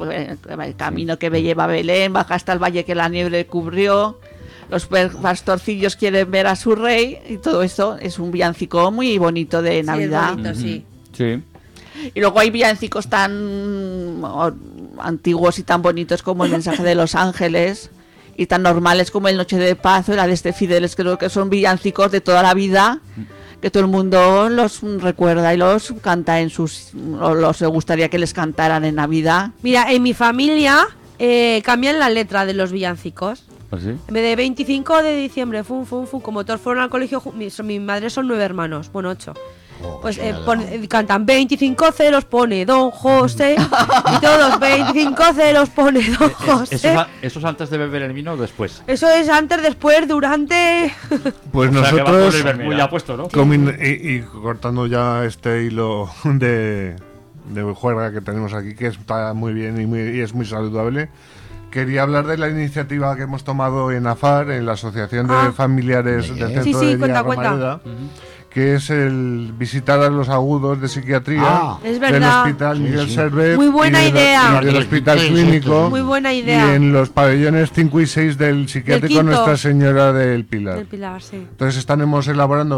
El camino que me lleva a Belén, baja hasta el valle que la nieve cubrió. Los pastorcillos quieren ver a su rey. Y todo eso es un villancico muy bonito de Sí, es Navidad. bonito, sí. Sí. Y luego hay villancicos tan antiguos y tan bonitos como el mensaje de los ángeles. Y tan normales como el Noche de Paz o la de este Fideles. Creo que son villancicos de toda la vida, que todo el mundo los recuerda y los canta en sus... o los gustaría que les cantaran en Navidad. Mira, en mi familia cambian la letra de los villancicos. ¿Así? En vez de 25 de diciembre, como todos fueron al colegio, mi madre son 9 hermanos, bueno, 8. Pues cantan 25 ceros, pone Don José. Y todos 25 ceros, pone Don José. ¿Eso es antes de beber el vino o después? Eso es antes, después, durante. Pues O sea, que va por nosotros, el vermú ya puesto, ¿no? y cortando ya este hilo de juerga que tenemos aquí, que está muy bien y es muy saludable, quería hablar de la iniciativa que hemos tomado en AFAR, en la Asociación de Familiares del Centro Sí, de Día cuenta. Romareda, que es el visitar a los agudos de psiquiatría Ah, es del verdad. Hospital Miguel sí. Servet Muy buena y idea. y del Hospital Sí, sí, Clínico Muy buena y idea. en los pabellones 5 y 6 del psiquiátrico quinto. Nuestra Señora del Pilar. Del Pilar, sí. Entonces estaremos elaborando,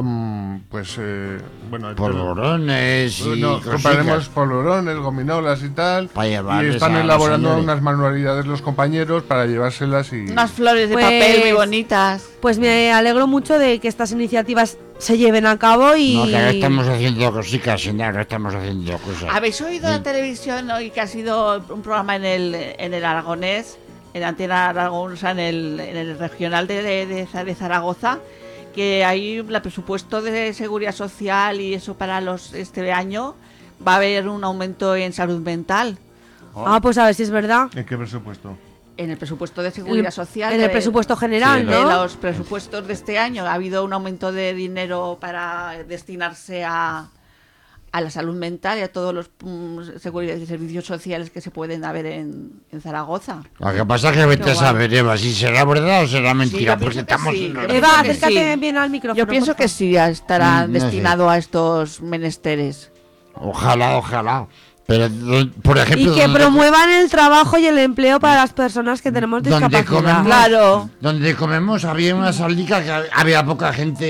bueno, Polvorones y no, cositas. compraremos polvorones, gominolas y tal. Para Y llevarles están a los elaborando señores. unas manualidades los compañeros para llevárselas y... Unas flores de Pues- papel muy bonitas. Pues me alegro mucho de que estas iniciativas se lleven a cabo y. No, que ahora estamos haciendo cositas, señor, ahora estamos haciendo cosas. ¿Habéis oído la televisión hoy que ha sido un programa en el Aragonés, en Antena Aragonesa, en el regional de Zaragoza, que hay el presupuesto de seguridad social y eso para este año va a haber un aumento en salud mental? Ah, pues a ver si es verdad. ¿En qué presupuesto? En el presupuesto de seguridad social. En el de- presupuesto general, de ¿no? los presupuestos de este año ha habido un aumento de dinero para destinarse a la salud mental y a todos los seguridad y servicios sociales que se pueden haber en Zaragoza. Lo que pasa es que vete a saber, Eva, si será verdad o será mentira, yo porque pienso que estamos... sí, en- yo Eva, pienso que acércate sí. bien al micrófono. Yo pienso por que favor. sí estará No sé. destinado a estos menesteres. Ojalá. Pero, por ejemplo... Y que donde- promuevan el trabajo y el empleo para las personas que tenemos Donde discapacidad. comemos, Claro. donde comemos había una saldica que había poca gente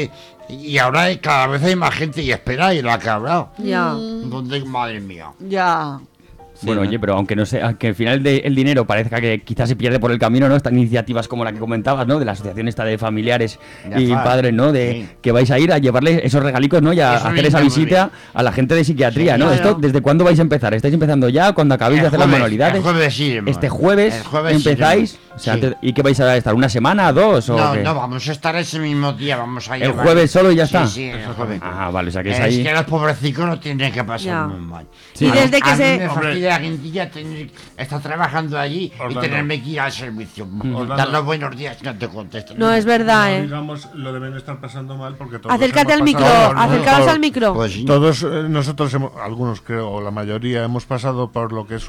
Y ahora cada vez hay más gente y espera y la que ha hablado. Ya. Donde, madre mía. Ya. Bueno, oye, pero aunque no sé, aunque al final el dinero parezca que quizás se pierde por el camino, ¿no? Estas iniciativas como la que comentabas, ¿no? De la asociación esta de familiares Ya y está. padres, ¿no? De Sí. que vais a ir a llevarle esos regalicos, ¿no? Y a Eso hacer viene esa muy visita a la gente de psiquiatría, Sí, ¿no? claro. Esto, ¿desde cuándo vais a empezar? ¿Estáis empezando ya? ¿Cuando acabéis de hacer las manualidades? El jueves iremos. Este jueves, El jueves empezáis. iremos. O sea, Sí. ¿y qué vais a estar? ¿Una semana, dos? O No, qué? no, vamos a estar ese mismo día, vamos a ¿El llevar- jueves solo y ya está? Sí, el jueves. Ah, vale, o sea que es Es ahí. que los pobrecicos no tienen que pasar Ya. muy mal. Sí. Y desde que a mí se- me fastidia la quintilla tener estar trabajando allí y Orlando. tenerme que ir al servicio. Orlando. Dar los buenos días que no te contestan. No, es verdad, No, ¿eh? digamos, lo deben estar pasando mal porque todos Acércate al hemos micro, pasado- acercaos todos- al micro. Pues sí. Todos nosotros, algunos creo, o la mayoría, hemos pasado por lo que es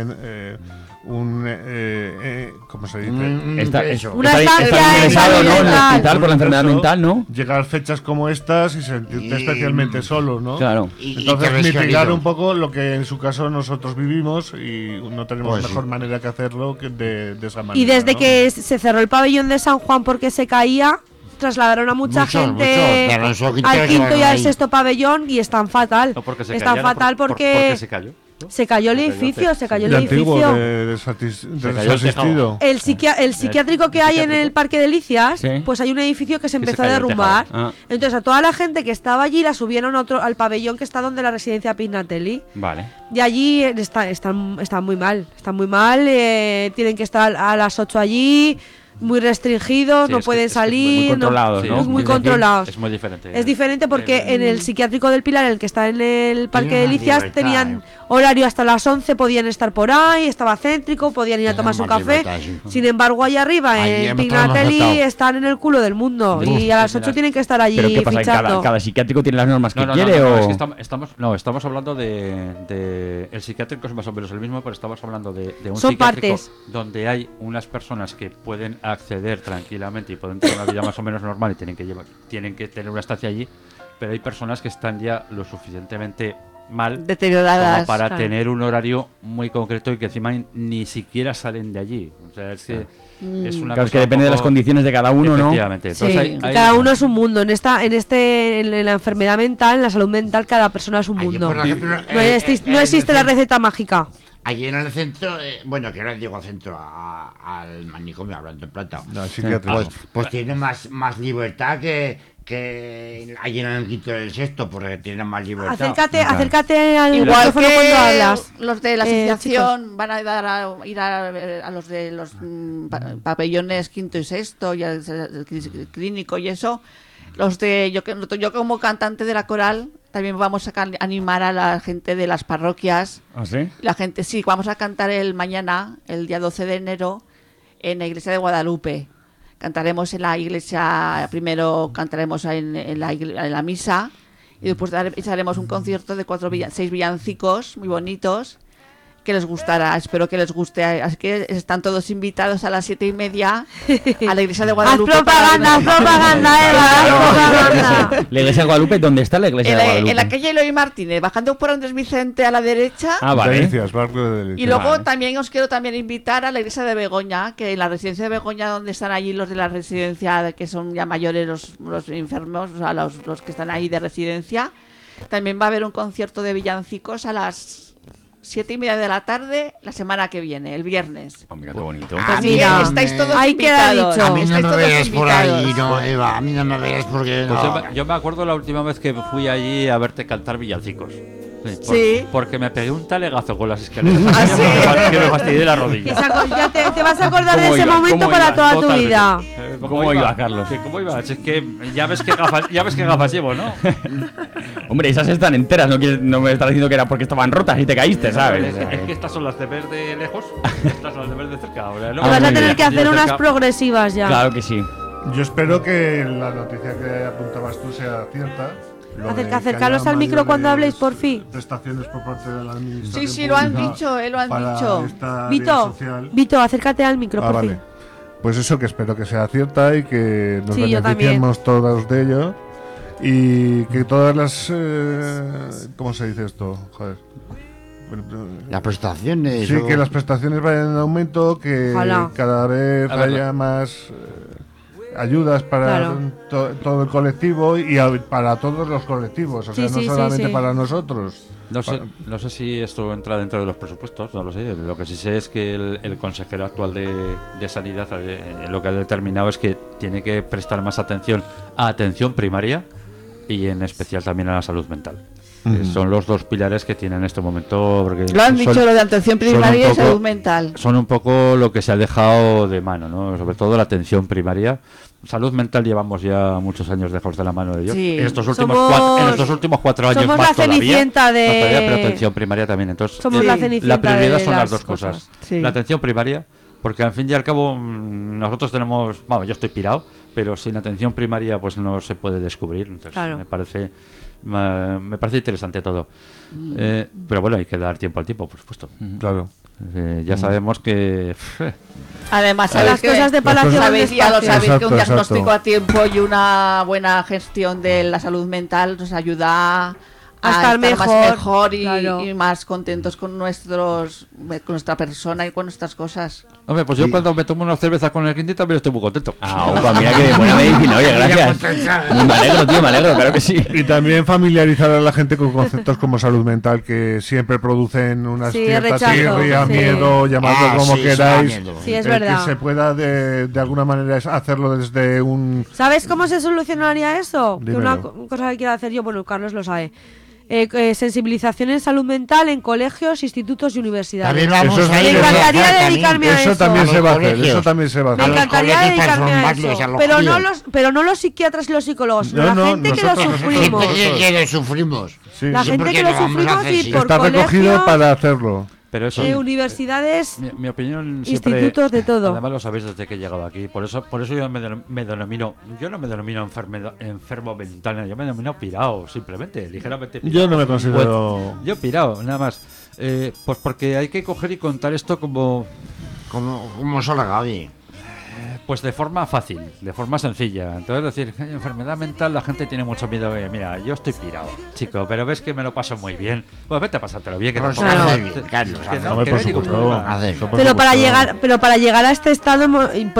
¿cómo se dice? Eso. Una Está estancia está en ingresado, salud ¿no? En el mental. hospital por la enfermedad Eso, mental, ¿no? Llegar fechas como estas y sentirte Y- especialmente solo, ¿no? Claro. Y Entonces te ves mitigar querido. un poco lo que en su caso nosotros vivimos y no tenemos Pues sí. mejor manera que hacerlo que de esa manera. Y desde ¿no? que se cerró el pabellón de San Juan porque se caía, trasladaron a mucha Muchos, gente pero eso que te al quinto y quedaron al ahí. sexto pabellón y están fatal. No porque se Están cayera, fatal porque porque se cayó. ¿no? se cayó el Se cayó, edificio, sí. se cayó el de antiguo, edificio. de cayó el desasistido. El psiquiátrico que hay en el Parque de Delicias, Sí. pues hay un edificio que se Que se empezó a cayó el derrumbar. tejado. Ah. Entonces a toda la gente que estaba allí la subieron al pabellón que está donde la residencia Pignatelli. Vale. Y allí están muy mal, tienen que estar a las 8 allí, muy restringidos, Sí, no es que- pueden es que salir. muy controlados, Sí, ¿no? Muy Desde aquí. controlados. Es muy diferente. Es diferente porque en el psiquiátrico del Pilar, el que está en el Parque de Tienen más Delicias, libertad, tenían horario hasta las 11, podían estar por ahí, estaba céntrico, podían ir a Tienen tomar su más café. libertad, sí. Sin embargo, allá arriba, Allí en hemos estado Pignatelli, más atados. están en el culo del mundo. Uf, Y a las mira. 8 tienen que estar allí ¿Pero qué pasa? fichando. ¿Cada psiquiátrico tiene las normas que No, quiere no, o...? es que estamos hablando de el psiquiátrico es más o menos el mismo, pero estamos hablando de un Son psiquiátrico partes. donde hay unas personas que pueden acceder tranquilamente y pueden tener una vida más o menos normal y tienen que tener una estancia allí, pero hay personas que están ya lo suficientemente mal Deterioradas. como para claro. tener un horario muy concreto y que encima ni siquiera salen de allí. O sea, es que es una Claro, es que cosa depende de un las poco- condiciones de cada uno, ¿no? Efectivamente. Sí, Entonces, cada uno es un mundo. En la enfermedad mental, en la salud mental, cada persona es un Allí, mundo. por ejemplo, No existe la receta mágica. Allí en el centro, bueno, que ahora digo al centro, al manicomio, hablando en plata. No, psiquiátrico. Pues tiene más libertad que allí en el quinto y el sexto, porque tiene más libertad. Acércate al Igual micrófono que cuando hablas. los de la Eh, asociación van a ir a los de los pabellones quinto y sexto y al clínico y eso. Los de yo como cantante de la coral también vamos a animar a la gente de las parroquias. ¿Ah, sí? La gente sí, vamos a cantar mañana, el día 12 de enero, en la iglesia de Guadalupe. Cantaremos en la iglesia, primero cantaremos en la misa y después haremos un concierto de 6 villancicos muy bonitos que les gustará, espero que les guste. Así que están todos invitados a las 7:30 a la iglesia de Haz Guadalupe. propaganda, haz propaganda, Eva, haz propaganda. ¿La iglesia de Guadalupe? ¿Dónde está la iglesia de Guadalupe? En la calle Eloy Martínez, bajando por Andrés Vicente a la derecha. Ah, vale. Delicias, barrio de Delicias. Y luego Vale. también os quiero invitar a la iglesia de Begoña, que en la residencia de Begoña, donde están allí los de la residencia, que son ya mayores los enfermos, o sea, los que están ahí de residencia, también va a haber un concierto de villancicos a las 7:30 de la tarde la semana que viene, el viernes. Oh, mira qué bonito. Ah, Pues Así mira, que estáis todos ahí queda invitados. dicho. A mí no Estáis me todos veas por ahí, invitados. no, Eva, a mí no me veas porque Pues no. yo me acuerdo la última vez que fui allí a verte cantar villancicos. Sí. Porque me pegué un talegazo con las escaleras. ¿Ah, sí? Que me fastidié la Y rodilla. ya te vas a acordar de ¿Cómo ese iba? momento ¿Cómo para iba? toda tu Totalmente. vida. ¿Cómo iba, Carlos? Sí, ¿cómo iba? Si es que ya ves qué gafas llevo, ¿no? Hombre, esas están enteras, no me estás diciendo que era porque estaban rotas y te caíste, ¿sabes? Es que estas son las de ver de lejos, estas son las de ver de cerca. Ahora, ¿no? Vas a muy tener bien. que hacer De unas cerca. progresivas ya. Claro que sí. Yo espero que la noticia que apuntabas tú sea cierta. Lo de que Acercaros haya al micro cuando mayores habléis, por fin. Prestaciones por parte de la administración. Sí, sí, lo han pública dicho, lo han para dicho. esta área Vito, social. Vito, acércate al micro, Ah, por vale. fin. Pues eso, que espero que sea cierta y que nos Sí, yo beneficiemos todos de ello. Y que todas las... ¿cómo se dice esto? Joder. Las prestaciones. Sí, o- que las prestaciones vayan en aumento, que Ojalá. cada vez A ver, haya más ayudas para Claro. todo el colectivo y para todos los colectivos, o sea, Sí, no sí, solamente sí. para nosotros. No sé si esto entra dentro de los presupuestos, no lo sé. Lo que sí sé es que el consejero actual de Sanidad lo que ha determinado es que tiene que prestar más atención a atención primaria y en especial también a la salud mental. Son los dos pilares que tiene en este momento. Porque Lo han dicho lo de atención son un primaria y poco- salud mental. Son un poco lo que se ha dejado de mano, ¿no? Sobre todo la atención primaria. Salud mental llevamos ya muchos años dejados de la mano de ellos. Sí. En estos Somos- últimos 4 años somos más la cenicienta de- más todavía, pero atención primaria también. Entonces, Somos la cenicienta la prioridad de son las las dos cosas. cosas. Sí. La atención primaria, porque al fin y al cabo nosotros tenemos, vamos, yo estoy pirado, pero sin atención primaria pues no se puede descubrir. Entonces, Claro. me parece interesante todo. Pero bueno, hay que dar tiempo al tiempo, por supuesto. Claro. Ya sabemos que Además, Las sabéis que, cosas de Palacio van sabéis, ya lo despacio. sabéis, que Exacto, un diagnóstico exacto. a tiempo y una buena gestión de la salud mental nos ayuda a estar más mejor, mejor claro. y más contentos con nuestra persona y con nuestras cosas. hombre, pues yo cuando me tomo una cerveza con el Quinti también estoy muy contento. Ah, opa, mira qué buena medicina, oye, gracias. Me alegro, tío, me alegro, claro que sí. Y también familiarizar a la gente con conceptos como salud mental que siempre producen una Sí, cierta rechazo, tirria, sí. miedo, llamadlo como sí, sí, queráis. da miedo. Sí, es El verdad. Que se pueda de alguna manera hacerlo desde un... ¿Sabes cómo se solucionaría eso? Que una Dímelo. cosa que quiero hacer yo, bueno, Carlos lo sabe. Sensibilización en salud mental en colegios, institutos y universidades. También vamos Eso a sí, ir me a encantaría hacer dedicarme a también. Eso eso. también A se los va a hacer, colegios. eso también se va a Me hacer. los encantaría colegios dedicarme a transformarlos eso, a los pero no críos. los psiquiatras y los psicólogos, No, la no, gente que lo nosotros- sufrimos. Que lo sufrimos. Sí, La sí. gente ¿por que qué lo no vamos a sufrimos hacer y si por Está recogido colegios, para hacerlo. Pero eso, universidades, mi opinión siempre... institutos, de todo. Además lo sabéis desde que he llegado aquí. Por eso yo me denomino... Yo no me denomino enfermo mental, yo me denomino pirado, simplemente, ligeramente pirado. Yo no me considero... Yo pirado, nada más. Pues porque hay que coger y contar esto como... Como sola Gaby. Pues de forma fácil, de forma sencilla. Entonces decir, enfermedad mental, la gente tiene mucho miedo. Mira, yo estoy pirado, chico, pero ves que me lo paso muy bien. Pues vete a pasártelo bien, que Pues tampoco- hace Claro. bien, Carlos, que hace no, Hombre, que por no hay ningún supuesto. problema. Hace. Eso por pero supuesto. para llegar a este estado,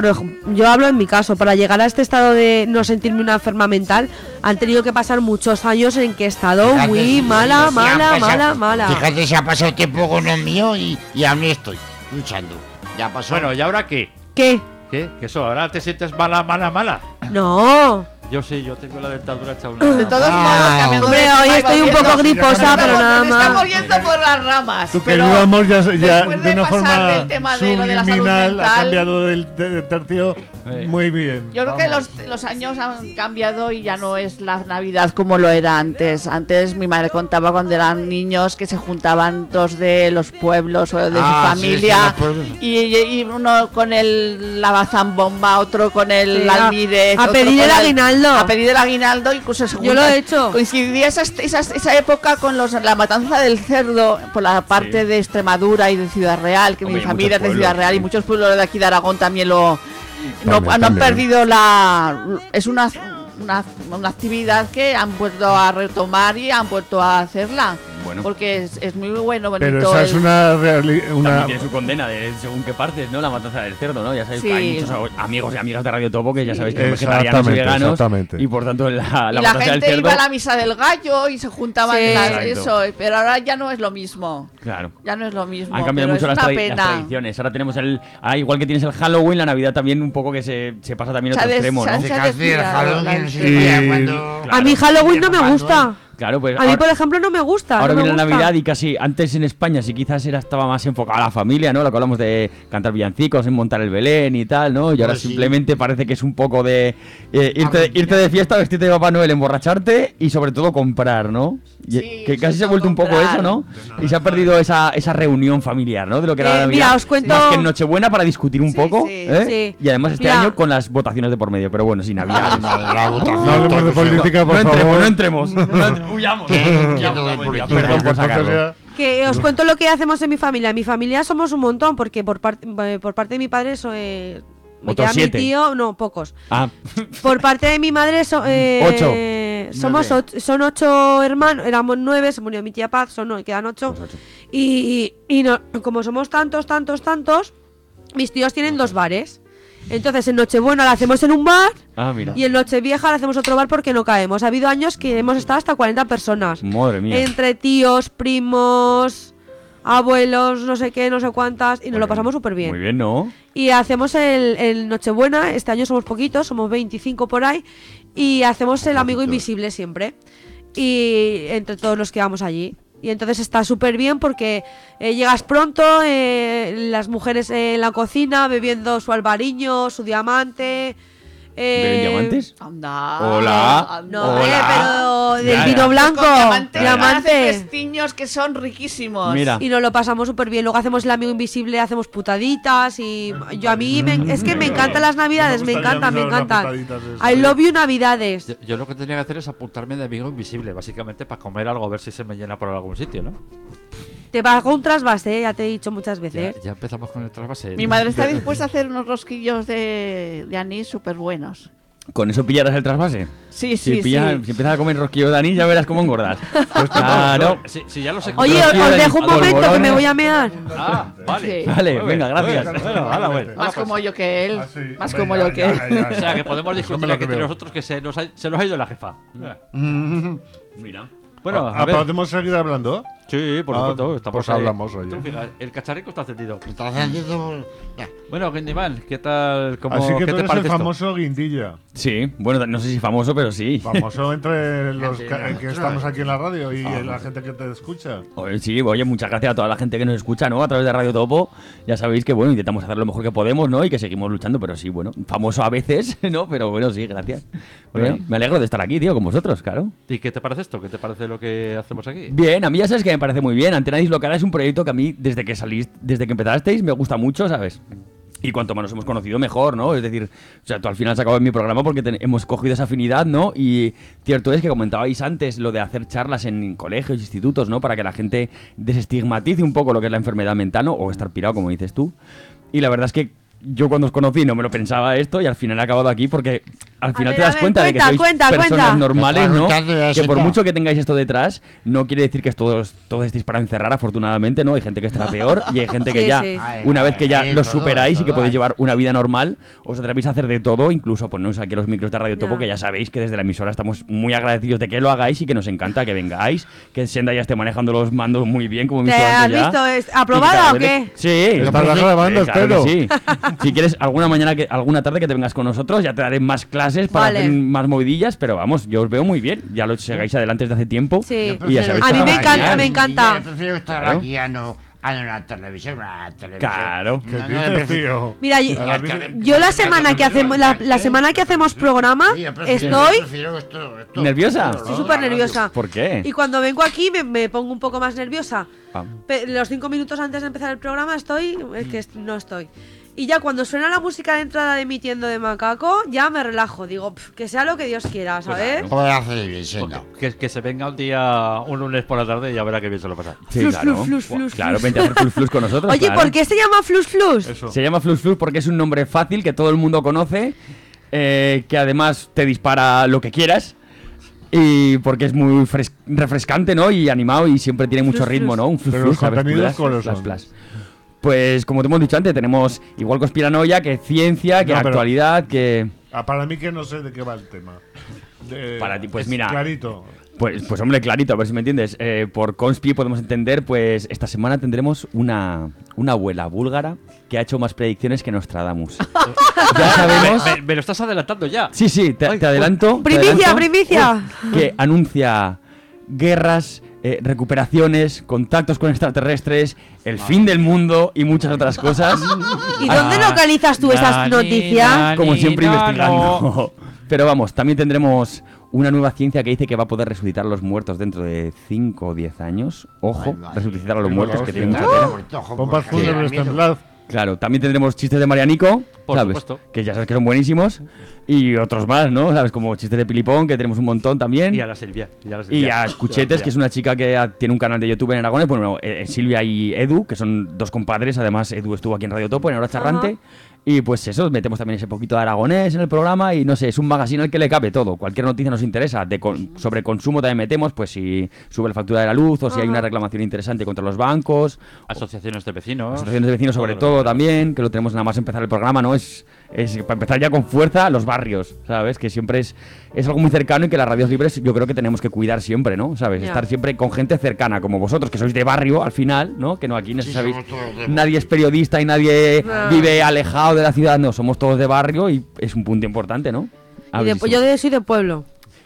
yo hablo en mi caso, para llegar a este estado de no sentirme una enferma mental, han tenido que pasar muchos años en que he estado Fíjate, muy sí, mala, sí, mala, han pasado- mala. Fíjate, se ha pasado tiempo con lo mío y aún estoy luchando. Ya pasó. Bueno, ¿y ahora qué? ¿Qué? ¿Qué? ¿Que eso? ¿Ahora te sientes mala, mala, mala? No. Yo sí, yo tengo la dentadura hecha una... De todos modos, cambiando Hombre, de tema hoy y estoy un volviendo, poco griposa, nos pero estamos- nada nos más. Estamos yendo por las ramas. Tú que pero íbamos ya después de una pasar forma del tema de lo de la salud subliminal, ha mental, cambiado de tercio muy bien. Yo creo que Vamos. los años han cambiado y ya no es la Navidad como lo era antes. Antes mi madre contaba cuando eran niños que se juntaban dos de los pueblos o de su Sí, familia sí, los pueblos. y uno con la bazambomba, otro con el Sí, almirez, a otro pedir con el aguinaldo. A pedir el aguinaldo, incluso se Yo lo he hecho. Coincidía esa época con la matanza del cerdo por la parte de Extremadura y de Ciudad Real, que Hombre, mi y familia es de muchos Ciudad pueblos, Real y sí. muchos pueblos de aquí de Aragón también no han También. perdido es una actividad que han vuelto a retomar y han vuelto a hacerla. Bueno. Porque es muy bueno, bonito. Pero esa es También una tiene su condena de según qué partes, ¿no? La matanza del cerdo, ¿no? Ya sabéis Sí. que hay muchos amigos y amigas de Radio Topo que ya sabéis que son Exactamente, vegetarianos y veganos. exactamente. Y por tanto la y la matanza del gente cerdo... iba a la misa del gallo y se juntaban Sí. en Exacto. eso, pero ahora ya no es lo mismo. Claro. Ya no es lo mismo. Han cambiado pero mucho es las, una las pena. tradiciones. Ahora tenemos igual que tienes el Halloween, la Navidad también un poco que se pasa también a Se otro ha des- extremo, se ha ¿no? des- Se hace el descuidado, Halloween, la- se veía Y- cuando... A mí Halloween no me gusta. Claro, pues A mí, ahora- por ejemplo, no me gusta. Ahora no me viene la gusta. Navidad y casi antes en España sí quizás estaba más enfocada a la familia, ¿no? Lo que hablamos de cantar villancicos, en montar el Belén y tal, ¿no? Y ahora Pues sí. simplemente parece que es un poco de irte de fiesta, vestirte de Papá Noel, emborracharte y sobre todo comprar, ¿no? Y- Sí, que casi sobre se ha vuelto todo un poco comprar. eso, ¿no? Y se ha perdido esa reunión familiar, ¿no? De lo que era la Navidad. mira, os cuento- Más que en Nochebuena para discutir un Sí, poco, sí, ¿eh? sí. Y además este Mira. año con las votaciones de por medio, pero bueno, sin Navidad. La votación. No hablemos de política, por favor. No entremos. Huyamos. Entiendo de política. Perdón por Entonces sacarlo. ya- Que os cuento lo que hacemos en mi familia. En mi familia somos un montón, porque por parte de mi padre me Otros queda mi 7. tío, no, pocos. Ah, Por parte de mi madre Ocho. son 8 hermanos, éramos 9, se murió mi tía Paz, quedan 8. Y como somos tantos, mis tíos tienen 2 bares. Entonces en Nochebuena la hacemos en un bar Ah, mira. y en Nochevieja la hacemos otro bar porque no caemos. Ha habido años que hemos estado hasta 40 personas. Madre mía. Entre tíos, primos, abuelos, no sé qué, no sé cuántas, y nos lo pasamos súper bien. Muy bien, ¿no? Y hacemos el Nochebuena, este año somos poquitos, somos 25 por ahí, y hacemos el amigo invisible siempre. Y entre todos los que vamos allí. Y entonces está súper bien porque llegas pronto, las mujeres en la cocina bebiendo su albariño, su diamante. ¿Beben diamantes? Anda. Hola. Anda. No, Hola. pero del Ya, vino ya. blanco. Con diamante. Diamante. Hace festiños que son riquísimos. Mira. Y nos lo pasamos súper bien. Luego hacemos el amigo invisible, hacemos putaditas. Y yo a mí es que me encantan las navidades, me gustaría encantan, me empezar unas encantan. putaditas de I esas. love you navidades. Yo lo que tenía que hacer es apuntarme de amigo invisible, básicamente para comer algo, a ver si se me llena por algún sitio, ¿no? Te pago un trasvase, ya te he dicho muchas veces. Ya empezamos con el trasvase. Mi madre está dispuesta a hacer unos rosquillos de anís súper buenos. ¿Con eso pillarás el trasvase? Sí, Si, sí, pillas- sí. si empiezas a comer rosquillo de anís, ya verás cómo engordas. Claro. Si ya lo sé. Oye, Rocío os de dejo un momento que polvorones. me voy a mear. Ah, vale. Sí. Vale, Muy venga, bien. gracias. Bueno, hala, bueno. Más como yo que él. Ah, sí. Más Hombre, como ya, yo que ya, él. ya, O sea, ya. que podemos Eso me discutir lo aquí entre creo. nosotros que se nos ha ido la jefa. Mira. Bueno, a ver. ¿Podemos seguir hablando? Sí, por Ah, supuesto. Estamos pues ahí. hablamos, oye. Tú fija, el cacharrico está encendido. Estás haciendo... Ya. Bueno, Candyman, ¿qué tal? Así que ¿Qué tú te eres el parece esto? famoso Guindilla. Sí, bueno, no sé si famoso, pero sí. Famoso entre los Sí, que estamos aquí en la radio y la gente que te escucha. Oye, sí, oye, muchas gracias a toda la gente que nos escucha, ¿no? A través de Radio Topo. Ya sabéis que, bueno, intentamos hacer lo mejor que podemos, ¿no? Y que seguimos luchando, pero sí, bueno, famoso a veces, ¿no? Pero bueno, sí, gracias. Bueno, me alegro de estar aquí, tío, con vosotros, claro. ¿Y qué te parece esto? ¿Qué te parece lo que hacemos aquí? Bien, a mí ya sabes que me parece muy bien. Antena Dislocal es un proyecto que a mí, desde que empezasteis, me gusta mucho, ¿sabes? Y cuanto más nos hemos conocido, mejor, ¿no? Es decir, o sea, tú al final has acabado en mi programa porque hemos cogido esa afinidad, ¿no? Y cierto es que comentabais antes lo de hacer charlas en colegios, institutos, ¿no? Para que la gente desestigmatice un poco lo que es la enfermedad mental, ¿no? O estar pirado, como dices tú. Y la verdad es que yo cuando os conocí no me lo pensaba esto y al final he acabado aquí porque al final te das cuenta de que sois personas normales, ¿no? Que por mucho que tengáis esto detrás, no quiere decir que todos estéis para encerrar, afortunadamente, ¿no? Hay gente que estará peor y hay gente que Sí, ya, sí. una vez que ya lo Todo, superáis y que todo. podéis llevar una vida normal, os atrevéis a hacer de todo, incluso ponernos aquí los micros de Radio Topo, Ya. que ya sabéis que desde la emisora estamos muy agradecidos de que lo hagáis y que nos encanta que vengáis, que Senda ya esté manejando los mandos muy bien, como he ¿Te visto has antes ya. visto? Y que ¿Aprobada cada o vez- qué? Sí. Estás grabando, Claro que espero. sí. Si quieres alguna alguna tarde que te vengas con nosotros, ya te daré más clases para Vale. hacer más movidillas, pero vamos, yo os veo muy bien. Ya lo sigáis adelante desde hace tiempo. Sí. Y ya sabéis A que mí me estamos encanta, genial. me encanta. Yo prefiero estar Claro. aquí a no en la televisión. Claro. ¿Qué No, dices, prefiero- tío? Mira, yo la semana que hacemos la semana que hacemos programa estoy ¿Nerviosa? estoy súper nerviosa. ¿Por qué? Y cuando vengo aquí me pongo un poco más nerviosa. Ah. Los 5 minutos antes de empezar el programa es que no estoy. Y ya cuando suena la música de entrada de mi tiendo de macaco, ya me relajo. Digo, que sea lo que Dios quiera, ¿sabes? Puede hacer bien, Senda. Que se venga un lunes por la tarde y ya verá que bien se lo pasa. Sí, Flus, claro. flus, flus, flus, Claro, flus. vente a hacer flus flus con nosotros. Oye, claro. ¿por qué se llama Flus Flus? Eso. Se llama flus flus porque es un nombre fácil que todo el mundo conoce, que además te dispara lo que quieras. Y porque es muy refrescante, ¿no? Y animado y siempre tiene mucho Flus, ritmo, flus. ¿no? Un flus Pero flus, los ¿sabes? contenidos, Flash, ¿cuáles flash, son? flash. Pues como te hemos dicho antes, tenemos igual conspiranoia, que ciencia, que No, pero- actualidad, que... Para mí que no sé de qué va el tema. Para ti, pues es mira. Clarito. Pues hombre, clarito, a ver si me entiendes. Por conspi podemos entender, pues esta semana tendremos una abuela búlgara que ha hecho más predicciones que Nostradamus. Ya sabemos... Me lo estás adelantando ya. Sí, sí, te adelanto. te Primicia, adelanto primicia. Que anuncia guerras, recuperaciones, contactos con extraterrestres, el fin del mundo y muchas otras cosas. ¿Y dónde localizas tú estas noticias? Como siempre no. investigando. Pero vamos, también tendremos una nueva ciencia que dice que va a poder resucitar a los muertos dentro de 5 o 10 años. Ojo, Ay, resucitar a los Ay, muertos, no, que sí, tiene mucha no. tela. Pompas fúnebres temblad. Claro, también tendremos chistes de Marianico, Por ¿sabes? supuesto. Que ya sabes que son buenísimos. Y otros más, ¿no? ¿Sabes? Como chistes de Pilipón, que tenemos un montón también. Y a la Silvia. Y a Cuchetes, que es una chica que tiene un canal de YouTube en Aragones. Bueno, Silvia y Edu, que son dos compadres. Además, Edu estuvo aquí en Radio Topo, en Hora Charrante. Ajá. Y pues eso, metemos también ese poquito de aragonés en el programa. Y no sé, es un magazine al que le cabe todo. Cualquier noticia nos interesa. Sobre consumo también metemos, pues si sube la factura de la luz o si hay Ajá. una reclamación interesante contra los bancos. Asociaciones de vecinos. Asociaciones de vecinos sobre todo también, que lo tenemos nada más empezar el programa, ¿no? Es es para empezar ya con fuerza los barrios, ¿sabes? Que siempre es algo muy cercano y que las radios libres yo creo que tenemos que cuidar siempre, ¿no? ¿Sabes? Ya. Estar siempre con gente cercana, como vosotros, que sois de barrio al final, ¿no? Que no, aquí no Sí, sabéis, somos todos de- nadie es periodista y nadie No. vive alejado de la ciudad, no, somos todos de barrio y es un punto importante, ¿no? A ver si Yo soy de pueblo,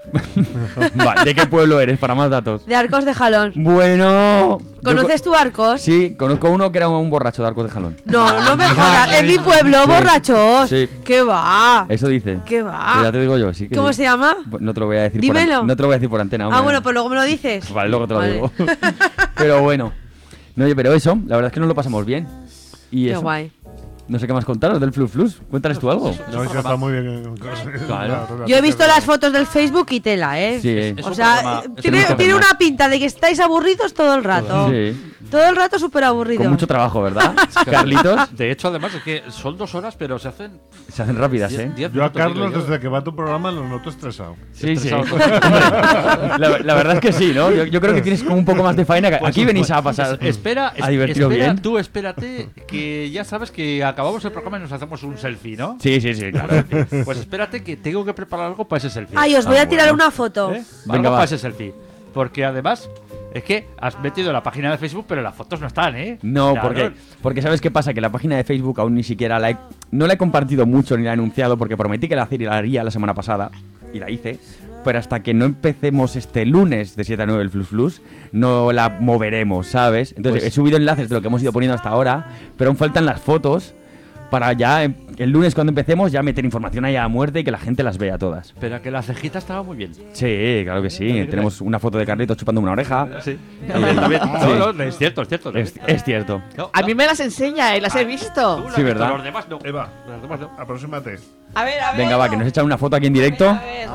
Vale, ¿de qué pueblo eres? Para más datos. de Arcos de Jalón. Bueno... ¿Conoces tú Arcos? Sí, conozco uno que era un borracho de Arcos de Jalón. No me jodas. En mi pueblo, Sí. borrachos. Sí. ¿Qué va? Eso dice. ¿Qué va? Ya te digo yo, sí. Que ¿Cómo sí. se llama? No te lo voy a decir Dímelo. no te lo voy a decir por antena. Ah, hombre. bueno, pues luego me lo dices. Vale, luego te lo Vale. digo. Pero bueno. No, oye, pero eso, la verdad es que nos lo pasamos bien. Y Qué eso. guay. No sé qué más contaros del Flus Flus. Cuéntales tú algo. No, eso está muy bien. Claro. Yo he visto las fotos del Facebook y tela, ¿eh? Sí. Es O un sea, programa- es tiene un tiene programa. una pinta de que estáis aburridos todo el rato. Sí. Todo el rato súper aburridos. Con mucho trabajo, ¿verdad? Carlitos. De hecho, además, es que son 2 horas, pero se hacen Se hacen rápidas, 10 ¿eh? 10 Yo a minutos, digo Carlos, yo. desde que va a tu programa, lo noto estresado. Sí, sí. Estresado. Hombre, la verdad es que sí, ¿no? Yo creo que tienes como un poco más de faena. Pues, Aquí venís pues, a pasar. Espera, a divertiros espera, bien. tú espérate, que ya sabes que acabamos el programa y nos hacemos un selfie, ¿no? Sí, claro. Pues espérate que tengo que preparar algo para ese selfie. Ay, os voy a tirar bueno. una foto. ¿Eh? Venga, Algo va. para ese selfie. Porque además, es que has metido la página de Facebook, pero las fotos no están, ¿eh? No, Claro. porque ¿sabes qué pasa? Que la página de Facebook aún ni siquiera no la he compartido mucho ni la he anunciado porque prometí que la haría la semana pasada y la hice. Pero hasta que no empecemos este lunes de 7 a 9 el Flus Flus, no la moveremos, ¿sabes? Entonces Pues- he subido enlaces de lo que hemos ido poniendo hasta ahora, pero aún faltan las fotos para ya el lunes cuando empecemos ya meter información ahí a muerte y que la gente las vea todas. Pero que la cejita estaba muy bien. Sí, claro que sí. Tenemos una foto de Carlitos chupando una oreja. Sí. También. No, no, es cierto, es cierto. Es cierto. No, A mí me las enseña y las he visto. tú la Sí, has visto, ¿verdad? Los demás no. Eva, Los demás no. aproxímate. A ver, Venga, va, que nos echan una foto aquí en directo.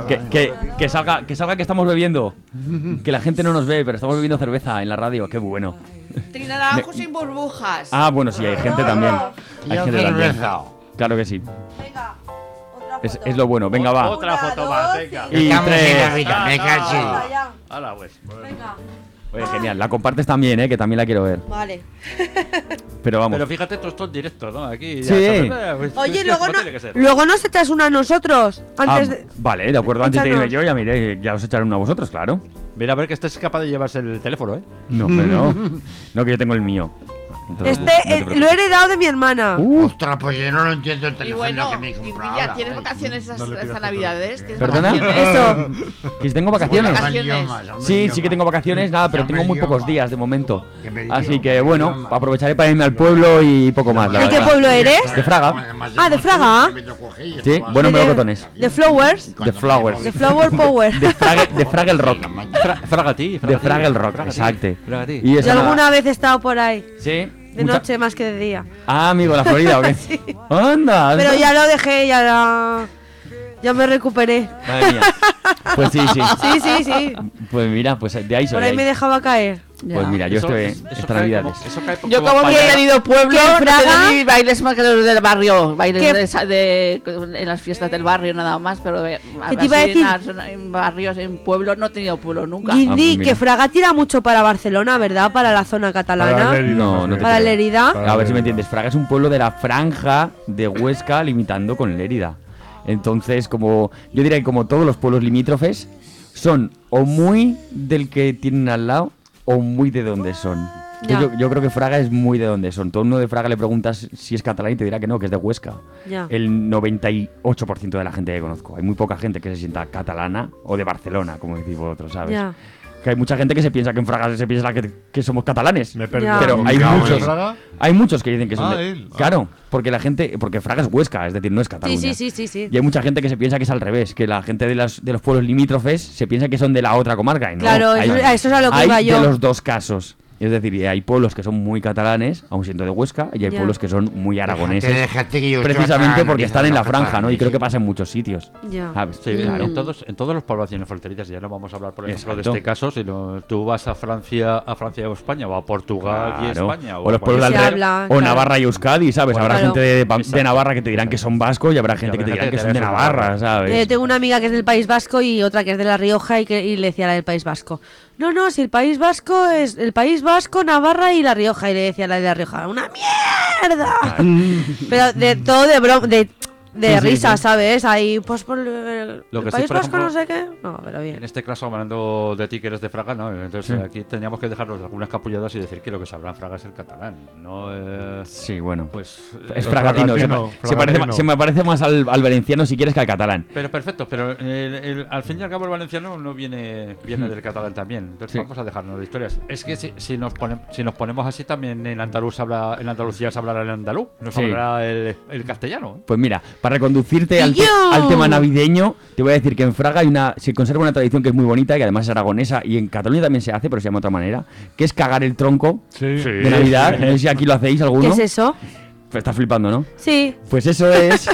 Que salga que estamos bebiendo. Que la gente no nos ve, pero estamos bebiendo cerveza en la radio. Qué bueno. Trinaranjo sin burbujas. Ah, bueno, sí, hay gente también. Hay Yo gente también. cerveza. Claro que sí. Venga, otra Es lo bueno. Venga, va. Otra foto más, venga. Y Estamos en tres. la vida, me caché. Ya, Hala, pues. venga. Oye, genial. La compartes también, que también la quiero ver. Vale. Pero vamos. Pero fíjate, todo esto en directo, ¿no? Aquí Sí. ya Oye, pues, luego, ¿cómo no, tiene que ser? luego nos echas una a nosotros. Antes de... Vale, de acuerdo. Antes de Échanos. irme yo, ya miré. Ya os echaré una a vosotros, claro. Mira, a ver que estés capaz de llevarse el teléfono, ¿eh? No, pero no. No, que yo tengo el mío. Entonces, no te preocupes. Lo he heredado de mi hermana. Ostras, pues yo no lo entiendo el Y teléfono bueno, que me he comprado. Villa, ¿tienes vacaciones estas navidades? ¿Tienes ¿Perdona? vacaciones? Eso. Que si tengo vacaciones. Vacaciones. Sí, sí que tengo vacaciones, nada, pero tengo muy pocos días de momento. Que me Así idioma, que que bueno, idioma. aprovecharé para irme al pueblo y poco más. la ¿De qué verdad. pueblo eres? De Fraga. Ah, de Fraga. Sí, buenos melocotones. De Flowers. De Flowers. De Flower Power. De Fraggle Rock. Fragati. De Fraggle Rock, exacto. Fragati. Y Yo esa nada- alguna vez he estado por ahí. Sí. De mucha- noche más que de día. Ah, amigo, la Florida, ¿o qué? Sí. Anda. Pero ya lo dejé, ya me recuperé. Madre mía. Pues sí, sí. Sí. Pues mira, pues de ahí soy. Por ahí me dejaba caer. Pues mira, yo estoy esta Navidades. Eso cae Yo como pa- que he tenido pueblo, que en no Fraga- tengo ni bailes más que los del barrio, bailes Que- en las fiestas del barrio nada más, pero ¿Qué te iba a así decir? en barrios, en pueblos, no he tenido pueblo nunca. Guindy, mira. que Fraga tira mucho para Barcelona, ¿verdad? Para la zona catalana. Lérida, No, no te Para creo. Lérida. A ver si me entiendes. Fraga es un pueblo de la franja de Huesca limitando con Lérida. Entonces, como yo diría que como todos los pueblos limítrofes, son o muy del que tienen al lado o muy de donde son. Ya. Yo creo que Fraga es muy de donde son. Todo uno de Fraga le preguntas si es catalán y te dirá que no, que es de Huesca. Ya. El 98% de la gente que conozco. Hay muy poca gente que se sienta catalana o de Barcelona, como decís vosotros, ¿sabes? Ya. Que hay mucha gente que se piensa que en Fraga se piensa que somos catalanes. Me he perdido. Ya. Pero hay ¿Cabo de muchos. Fraga? Hay muchos que dicen que son Ah, de... él. Ah. Claro, porque la gente... Porque Fraga es Huesca, es decir, no es Cataluña. Sí. Y hay mucha gente que se piensa que es al revés, que la gente de los pueblos limítrofes se piensa que son de la otra comarca. Y no, Claro, hay- eso es a lo que hay iba yo. de los dos casos. Es decir, hay pueblos que son muy catalanes, aún siendo de Huesca, y hay Ya. pueblos que son muy aragoneses. Déjate que yo Precisamente porque están en la franja, franja, ¿no? Y creo que pasa en muchos sitios. Ya. ¿Sabes? Sí, Claro. en todos los poblaciones fronterizas, ya no vamos a hablar por ejemplo Exacto. de este caso, sino tú vas a Francia o España, o a Portugal y Claro. España, O los a pueblos de Se alrededor, habla, o claro. Navarra y Euskadi, ¿sabes? Habrá Claro. gente de Exacto. Navarra que te dirán que son vascos y habrá gente que te dirán que son de Navarra, ¿sabes? Tengo una amiga que es del País Vasco y otra que es de La Rioja y le decía la del País Vasco. No, si el País Vasco es el País Vasco, Navarra y La Rioja. Y le decía la de La Rioja, ¡una mierda! Pero de todo de broma, de Sí, sí, risa, sí. ¿sabes? Ahí, pues por el Lo que sí, País por Vasco, ejemplo, no sé qué. No, pero bien. En este caso, hablando de ti que eres de Fraga, ¿no? Entonces Sí. aquí teníamos que dejarnos algunas capulladas y decir que lo que sabrá en Fraga es el catalán. No, Sí, bueno. pues. Es el fragatino. fragatino, fragatino. Se me parece más al valenciano si quieres que al catalán. Pero perfecto, pero al fin y al cabo el valenciano no viene del catalán también. Entonces Sí. vamos a dejarnos de historias. Es que si nos ponemos así también en Andalucía se hablará el andaluz, no se Sí. hablará el castellano. Pues mira, para reconducirte al, ¡Yo! al tema navideño, te voy a decir que en Fraga se conserva una tradición que es muy bonita, que además es aragonesa, y en Cataluña también se hace, pero se llama de otra manera, que es cagar el tronco Sí. de Navidad. No sé si aquí lo hacéis alguno. ¿Qué es eso? Pues estás flipando, ¿no? Sí. Pues eso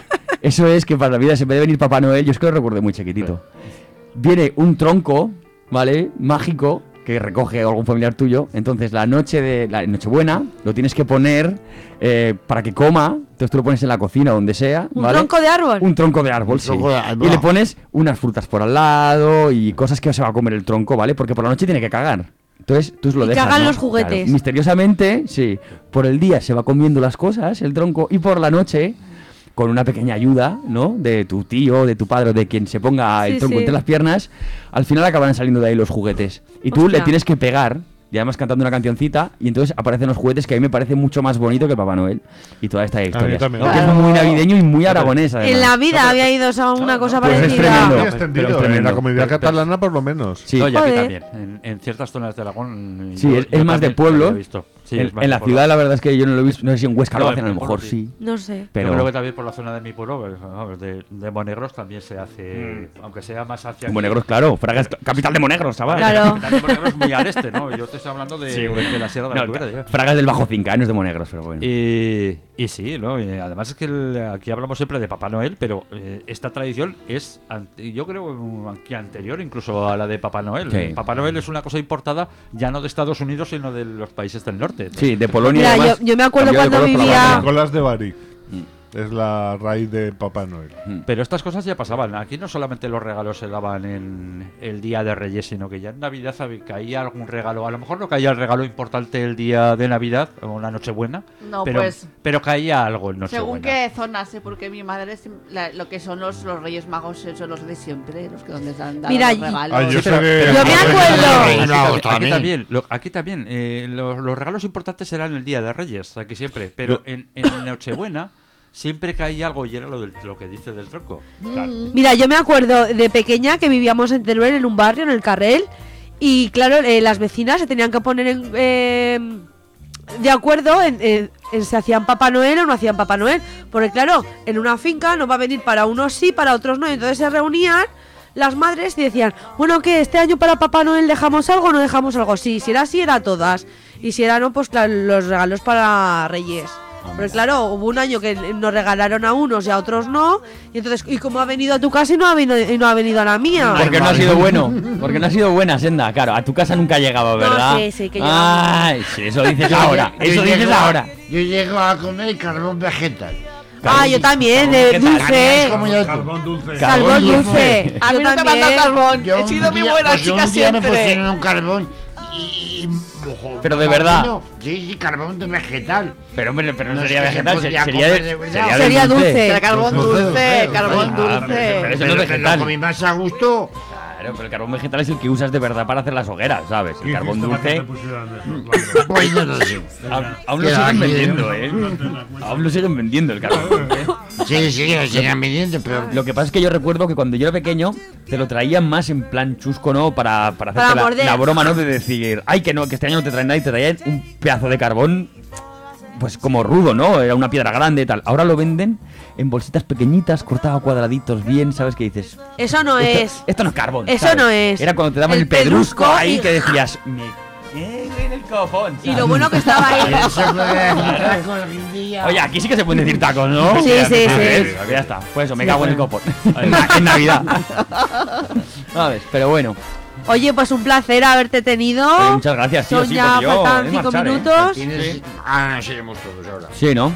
es que para Navidad se puede venir Papá Noel, yo es que lo recuerdo muy chiquitito. Viene un tronco, ¿vale? Mágico, que recoge a algún familiar tuyo. Entonces la Nochebuena lo tienes que poner para que coma. Entonces tú lo pones en la cocina, donde sea. ¿Un ¿vale? tronco de árbol? Un tronco de árbol, sí. tronco de árbol. Y le pones unas frutas por al lado y cosas que se va a comer el tronco, ¿vale? Porque por la noche tiene que cagar. Entonces tú lo Y dejas, cagan ¿no? los juguetes. Claro. Misteriosamente, sí. Por el día se va comiendo las cosas, el tronco, y por la noche, con una pequeña ayuda, ¿no? De tu tío, de tu padre, o de quien se ponga el Sí, tronco sí. entre las piernas, al final acaban saliendo de ahí los juguetes. Y tú Hostia. le tienes que pegar, y además cantando una cancioncita, y entonces aparecen los juguetes que a mí me parece mucho más bonito que Papá Noel. Y toda esta historia. también. Que es muy navideño y muy aragonés, además. En la vida había ido a una cosa Pues es parecida. tremendo. Muy extendido, Pero es tremendo. en la comunidad Pero- catalana por lo menos. Sí. No, y aquí Joder. también. En ciertas zonas de Aragón. Sí, es más de también pueblo. lo he visto. Sí, es más en de la pueblo. ciudad la verdad es que yo no lo he visto, no sé si en Huesca lo No, hacen, a en lo pueblo mejor sí. sí. No sé. Pero Yo creo que también por la zona de mi pueblo, vamos, de Monegros también se hace, aunque sea más hacia aquí. Monegros, claro, Fraga es capital de Monegros, chaval. Claro. Capital de Monegros muy al este, ¿no? Yo te estoy hablando de la Sierra de la No, Cubera. ya. Fraga es del Bajo Cinca, no es de Monegros, pero bueno. Y sí, ¿no? Y además es que aquí hablamos siempre de Papá Noel, pero esta tradición es, yo creo que anterior incluso a la de Papá Noel. Sí. Papá Noel es una cosa importada ya no de Estados Unidos, sino de los países del norte. Sí, de Polonia. Mira, además, yo me acuerdo cambió de cuando color por la vivía- bandera. Nicolás de Bari es la raíz de Papá Noel. Pero estas cosas ya pasaban. Aquí no solamente los regalos se daban en el Día de Reyes, sino que ya en Navidad caía algún regalo. A lo mejor no caía el regalo importante el día de Navidad o la Nochebuena, No, pero, pues, pero caía algo en Nochebuena. según qué zonas, porque mi madre, lo que son los Reyes Magos son los de siempre, los que donde se han dado Mira, los regalos. Ah, yo Sí, pero- sé de- pero- Yo me acuerdo. Aquí también, los regalos importantes eran el Día de Reyes, aquí siempre, pero en Nochebuena siempre caía algo y era lo que dice del tronco. Mira, yo me acuerdo de pequeña que vivíamos en Teruel, en un barrio, en el Carrel, y claro, las vecinas se tenían que poner de acuerdo en si hacían Papá Noel o no hacían Papá Noel. Porque claro, en una finca no va a venir para unos sí, para otros no. Y entonces se reunían las madres y decían, bueno, ¿qué? ¿Este año para Papá Noel dejamos algo o no dejamos algo? Sí, si era así, era todas. Y si era no, pues claro, los regalos para Reyes. Pero claro, hubo un año que nos regalaron a unos y a otros no. Y entonces, ¿y cómo ha venido a tu casa y no ha venido a la mía? Porque no ha sido bueno. Porque no ha sido buena, Senda. Claro, a tu casa nunca ha llegado, ¿verdad? sí, sí, que Ay, sí, eso dices ahora. Eso dices ahora. Yo llego a comer carbón vegetal. Ah, yo también, ¿Qué tal? dulce. Como yo. Carbón dulce. Carbón dulce. A mí Yo nunca me han dado también. carbón. Yo He un sido muy día- buena pues chica un día me siempre. pusieron un carbón y ojo, Pero de verdad. Sí, carbón de vegetal. Pero hombre, pero no No es sería que se vegetal, podría sería comer de verdad. de Sería dulce. Era carbón dulce, carbón Ah, pero dulce. eso no es Pero vegetal. con mi más a gusto. Claro, pero el carbón vegetal es el que usas de verdad para hacer las hogueras, ¿sabes? El carbón dulce. Pues no lo sé. Aún lo Queda siguen aquí, vendiendo, ¿eh? Aún lo siguen vendiendo el carbón dulce. Sí, lo siguen vendiendo, pero. Lo que pasa es que yo recuerdo que cuando yo era pequeño te lo traían más en plan chusco, ¿no? Para hacerte Para morder. la broma, ¿no? De decir, ay, que no, que este año no te traen nada y te traían un pedazo de carbón, pues como rudo, ¿no? Era una piedra grande y tal. Ahora lo venden en bolsitas pequeñitas, cortado a cuadraditos bien, ¿sabes qué dices? Eso no es. Esto no es carbón. Eso ¿sabes? no es. Era cuando te daban El el pedrusco pedrusco ahí y- que decías, me cago en el copón. Y lo bueno que estaba ahí. Eso puede decir tacos algún día. Oye, aquí sí que se pueden decir tacos, ¿no? Sí, sí, sí. ¿Ves? Ya está. Pues eso, me cago en el copón. En Navidad. ¿Sabes? Pero bueno. Oye, pues un placer haberte tenido. Oye, muchas gracias, tío. Son Sí, ya porque yo faltan he de 5 marchar, ¿eh? minutos. Tienes. Ah, no, seremos todos ahora. Sí, ¿no?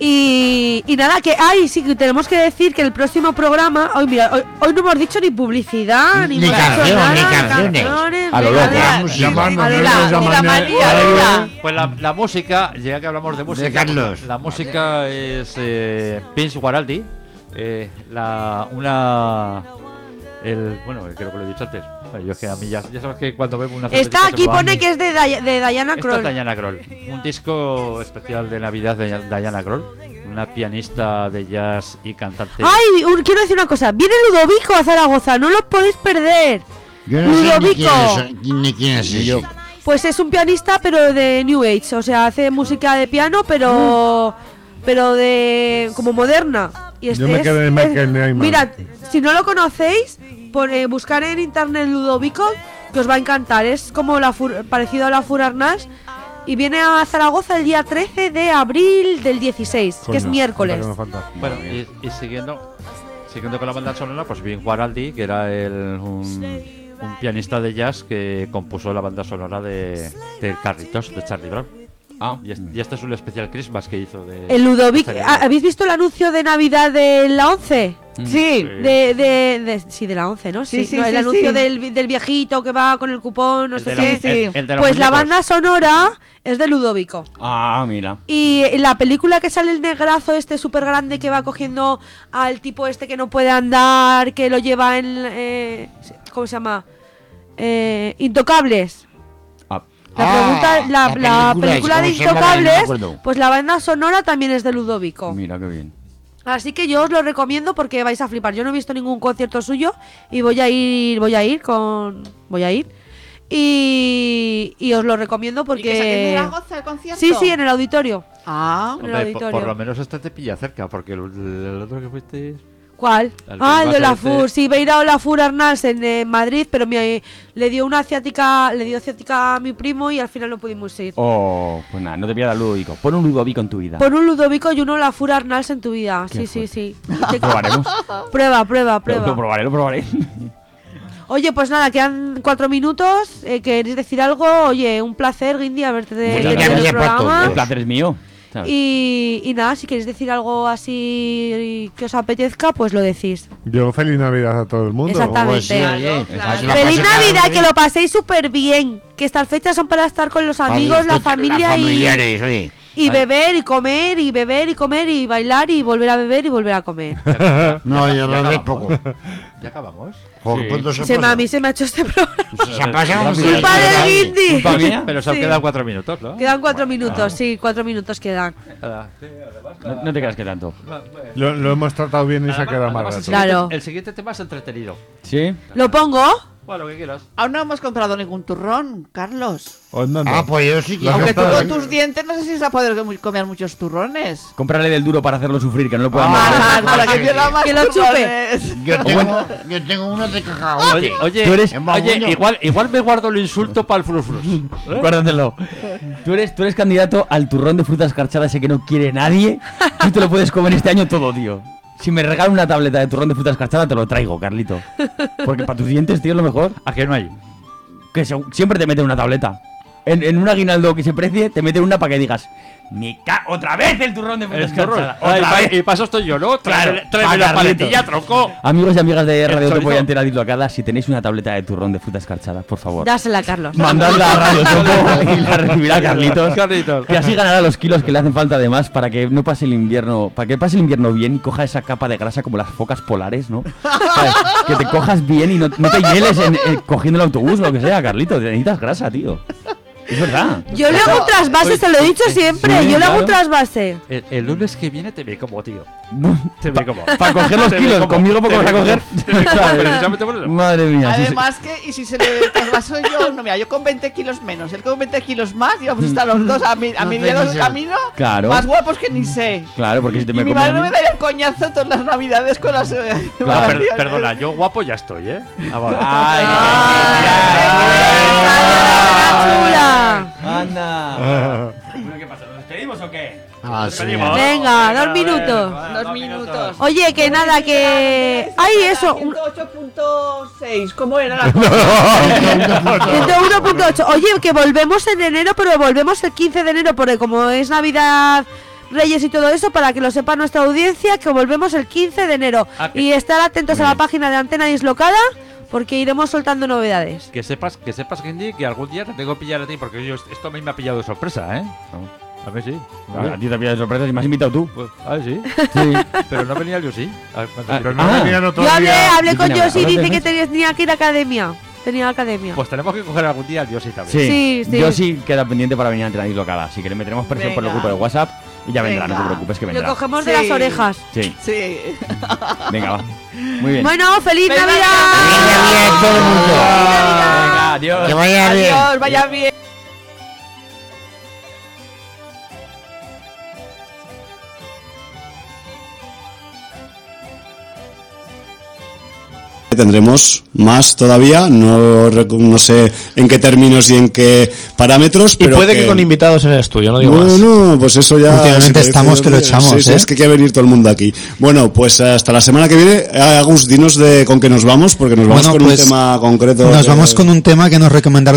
Y nada, que sí que tenemos que decir que el próximo programa. Hoy, mira, hoy no hemos dicho ni publicidad, ni Ni hemos dicho canción, nada, ni canciones. A lo ni loco. nada. Vamos, Llamarnos, Vale, no la- nos Ni la llaman, manía, mira. Pues la música, ya que hablamos de música, Carlos. la música es Vince Guaraldi, Creo que lo he dicho antes. Yo es que a mí ya sabes que cuando vemos una Está aquí, pone que es de Diana Esto Kroll. es Diana Kroll. Un disco especial de Navidad de Diana Kroll. Una pianista de jazz y cantante. ¡Ay! Quiero decir una cosa. Viene Ludovico a Zaragoza, no lo podéis perder. Yo no sé Ludovico. ni quién es ese. Pues es un pianista, pero de New Age. O sea, hace música de piano, pero de como moderna. Y Yo me quedé en Michael Nyman. Mirad, si no lo conocéis, buscar en internet Ludovico, que os va a encantar. Es como parecido a la Furarnás. Y viene a Zaragoza el día 13 de abril del 16, que es Coño, miércoles. falta que me falta. Bueno, y siguiendo con la banda sonora, pues Vin Guaraldi, que era un pianista de jazz que compuso la banda sonora de Carlitos, de Charlie Brown. Y este es un especial Christmas que hizo de... El Ludovico. de- ¿Habéis visto el anuncio de Navidad de la 11? Sí. Sí, de la 11, ¿no? Sí, sí, no, el sí, anuncio sí. del viejito que va con el cupón, no el sé de qué. la- el de los Pues la muñecos. banda sonora es de Ludovico. Ah, mira. Y en la película que sale el negrazo este súper grande que va cogiendo al tipo este que no puede andar, que lo lleva en... ¿cómo se llama? Intocables. Ah, La película de ¿cómo se llama? No me Intocables, acuerdo. pues la banda sonora también es de Ludovico. mira qué bien. Así que yo os lo recomiendo porque vais a flipar. Yo no he visto ningún concierto suyo y voy a ir. Y os lo recomiendo ¿Y que porque... saqué en Zaragoza el concierto? Sí, en el auditorio. Ah, En el Hombre, auditorio. por lo menos este te pilla cerca, porque el otro que fuiste... ¿Cuál? Al Ah, el de que vas a Olafur. este- Sí, iba a ir a Olafur Arnals en Madrid, pero le dio ciática a mi primo y al final no pudimos ir. Oh, pues nada, no te pierdas Ludovico. Pon un Ludovico en tu vida. Pon un Ludovico y un Olafur Arnals en tu vida. Qué Sí, sí, fuerte. sí. Lo probaremos. Prueba. Lo probaré. Oye, pues nada, quedan 4 minutos. ¿Queréis decir algo? Oye, un placer, Guindy, haberte Muchas en gracias el por todo. programa. El placer es mío. ¿sabes? Y nada, si queréis decir algo así que os apetezca, pues lo decís. Yo feliz Navidad a todo el mundo. Exactamente. Pues sí, oye, Claro. que la ¡Feliz pase Navidad! cada Que lo paséis súper bien. Que estas fechas son para estar con los amigos, la familia y, familiares, oye. y beber y comer y beber y comer y bailar y volver a beber y volver a comer. No, yo bebé poco. ¿Ya acabamos? Joder, ¿cuánto se A pasa? mí se me ha hecho este programa. Se ha pasado un Culpa del Guindy. ¿Culpa mía? Pero se han Sí. quedado 4 minutos, ¿no? Quedan 4 minutos, sí, 4 minutos quedan. No te creas que tanto. Lo hemos tratado bien y se ha quedado más Además, rato. Claro. El siguiente tema es entretenido. ¿Sí? ¿Lo pongo? Bueno, lo que quieras. Aún no hemos comprado ningún turrón, Carlos. Onda, no. Ah, pues yo sí que... Lo que Aunque tú está- con tus dientes no sé si vas a poder comer muchos turrones. Cómprale del duro para hacerlo sufrir, que no lo pueda Ah, morder. Para que pierda más Que lo chupe. turrones. Yo tengo uno de cacahuete. Oye, oye, Tú eres- Es más oye, bueno. igual me guardo el insulto para el frus-frus. Guárdatelo. Tú eres candidato al turrón de frutas escarchadas ese que no quiere nadie. Tú te lo puedes comer este año todo, tío. Si me regalan una tableta de turrón de frutas escarchadas, te lo traigo, Carlito. Porque para tus dientes, tío, es lo mejor. ¿A qué no hay? Que siempre te meten una tableta. En un aguinaldo que se precie, te meten una para que digas: ¡Otra vez el turrón de frutas El turrón. escarchadas! ¡Otra vez! Y paso estoy yo, ¿no? Claro, Tráeme pa' la Carlitos. paletilla, tronco. Amigos y amigas de Radio chorizo. Topo y Antena Dislocada, si tenéis una tableta de turrón de frutas escarchadas, por favor, Dásela, Carlos. mandadla a Radio Topo y la recibirá Carlitos. Carlitos. Que así ganará los kilos que le hacen falta además para que no pase el invierno, para que pase el invierno bien y coja esa capa de grasa como las focas polares, ¿no? ¿Sabes? Que te cojas bien y no te hieles cogiendo el autobús o lo que sea, Carlitos. Necesitas grasa, tío. Es verdad. Yo le hago un trasvase, te lo he dicho siempre. Sí, Yo le hago un claro. trasvase. El lunes que viene te ve como, tío. Te ve como. Para coger los Te ve kilos, como- conmigo poco te vas a ve coger. como- te ve como, ¿Sabes? precisamente por eso. Madre mía. sí, sí. Además que, y si se le trasvaso yo, no, mira, yo con 20 kilos menos, él con 20 kilos más, y vamos a estar los dos a mediados del camino, Claro. más guapos que ni sé. Claro, porque si te Y me mi comes a madre mí- me daría el coñazo todas las navidades con las... Claro, Perdona, yo guapo ya estoy, ¿eh? Ah, vale. ¡Chula! ¡Anda! Bueno, ¿qué pasa? ¿Nos despedimos o qué? Ah, sí. Venga, 2 minutos. 2 minutos. Oye, que nada, que... ¡Ay, eso! 108.6, ¿cómo era la 101.8. Oye, que volvemos en enero, pero volvemos el 15 de enero, porque como es Navidad, Reyes y todo eso, para que lo sepa nuestra audiencia, que volvemos el 15 de enero. Ah, que- Y estar atentos a la página de Antena Dislocada, porque iremos soltando novedades. Que sepas, Gendy, que algún día te tengo que pillar a ti, porque esto a mí me ha pillado de sorpresa, ¿eh? A ver, sí. A ti te pillas de sorpresa y me has invitado tú. Pues, sí. Sí. Pero no venía yo, sí. Pero no venían otro Yo día. hablé con Venga, Josi y ahora dice tenés. que tenía que ir a academia. Tenía academia. Pues tenemos que coger algún día al Yoshi también. Sí. Sí. Yo sí queda pendiente para venir a entrenar dislocada. Si que le meteremos presión por el Venga. grupo de WhatsApp y ya vendrá, no te Venga. preocupes que Lo vendrá. cogemos de Sí. las orejas. Sí, Sí. venga, va. Muy bien. Bueno, ¡feliz ¡Feliz Navidad! Vaya bien todo el mundo. Venga, adiós. Que vaya bien. Adiós, vaya bien. Tendremos más todavía, no sé en qué términos y en qué parámetros, Y pero puede que con invitados en el estudio, no digo más. Bueno, pues eso ya... Últimamente estamos que lo echamos, sí, ¿eh? es que quiere venir todo el mundo aquí. Bueno, pues hasta la semana que viene. Agus, dinos con qué nos vamos, porque nos vamos Bueno, con pues, un tema concreto. Nos vamos con un tema que nos recomendaron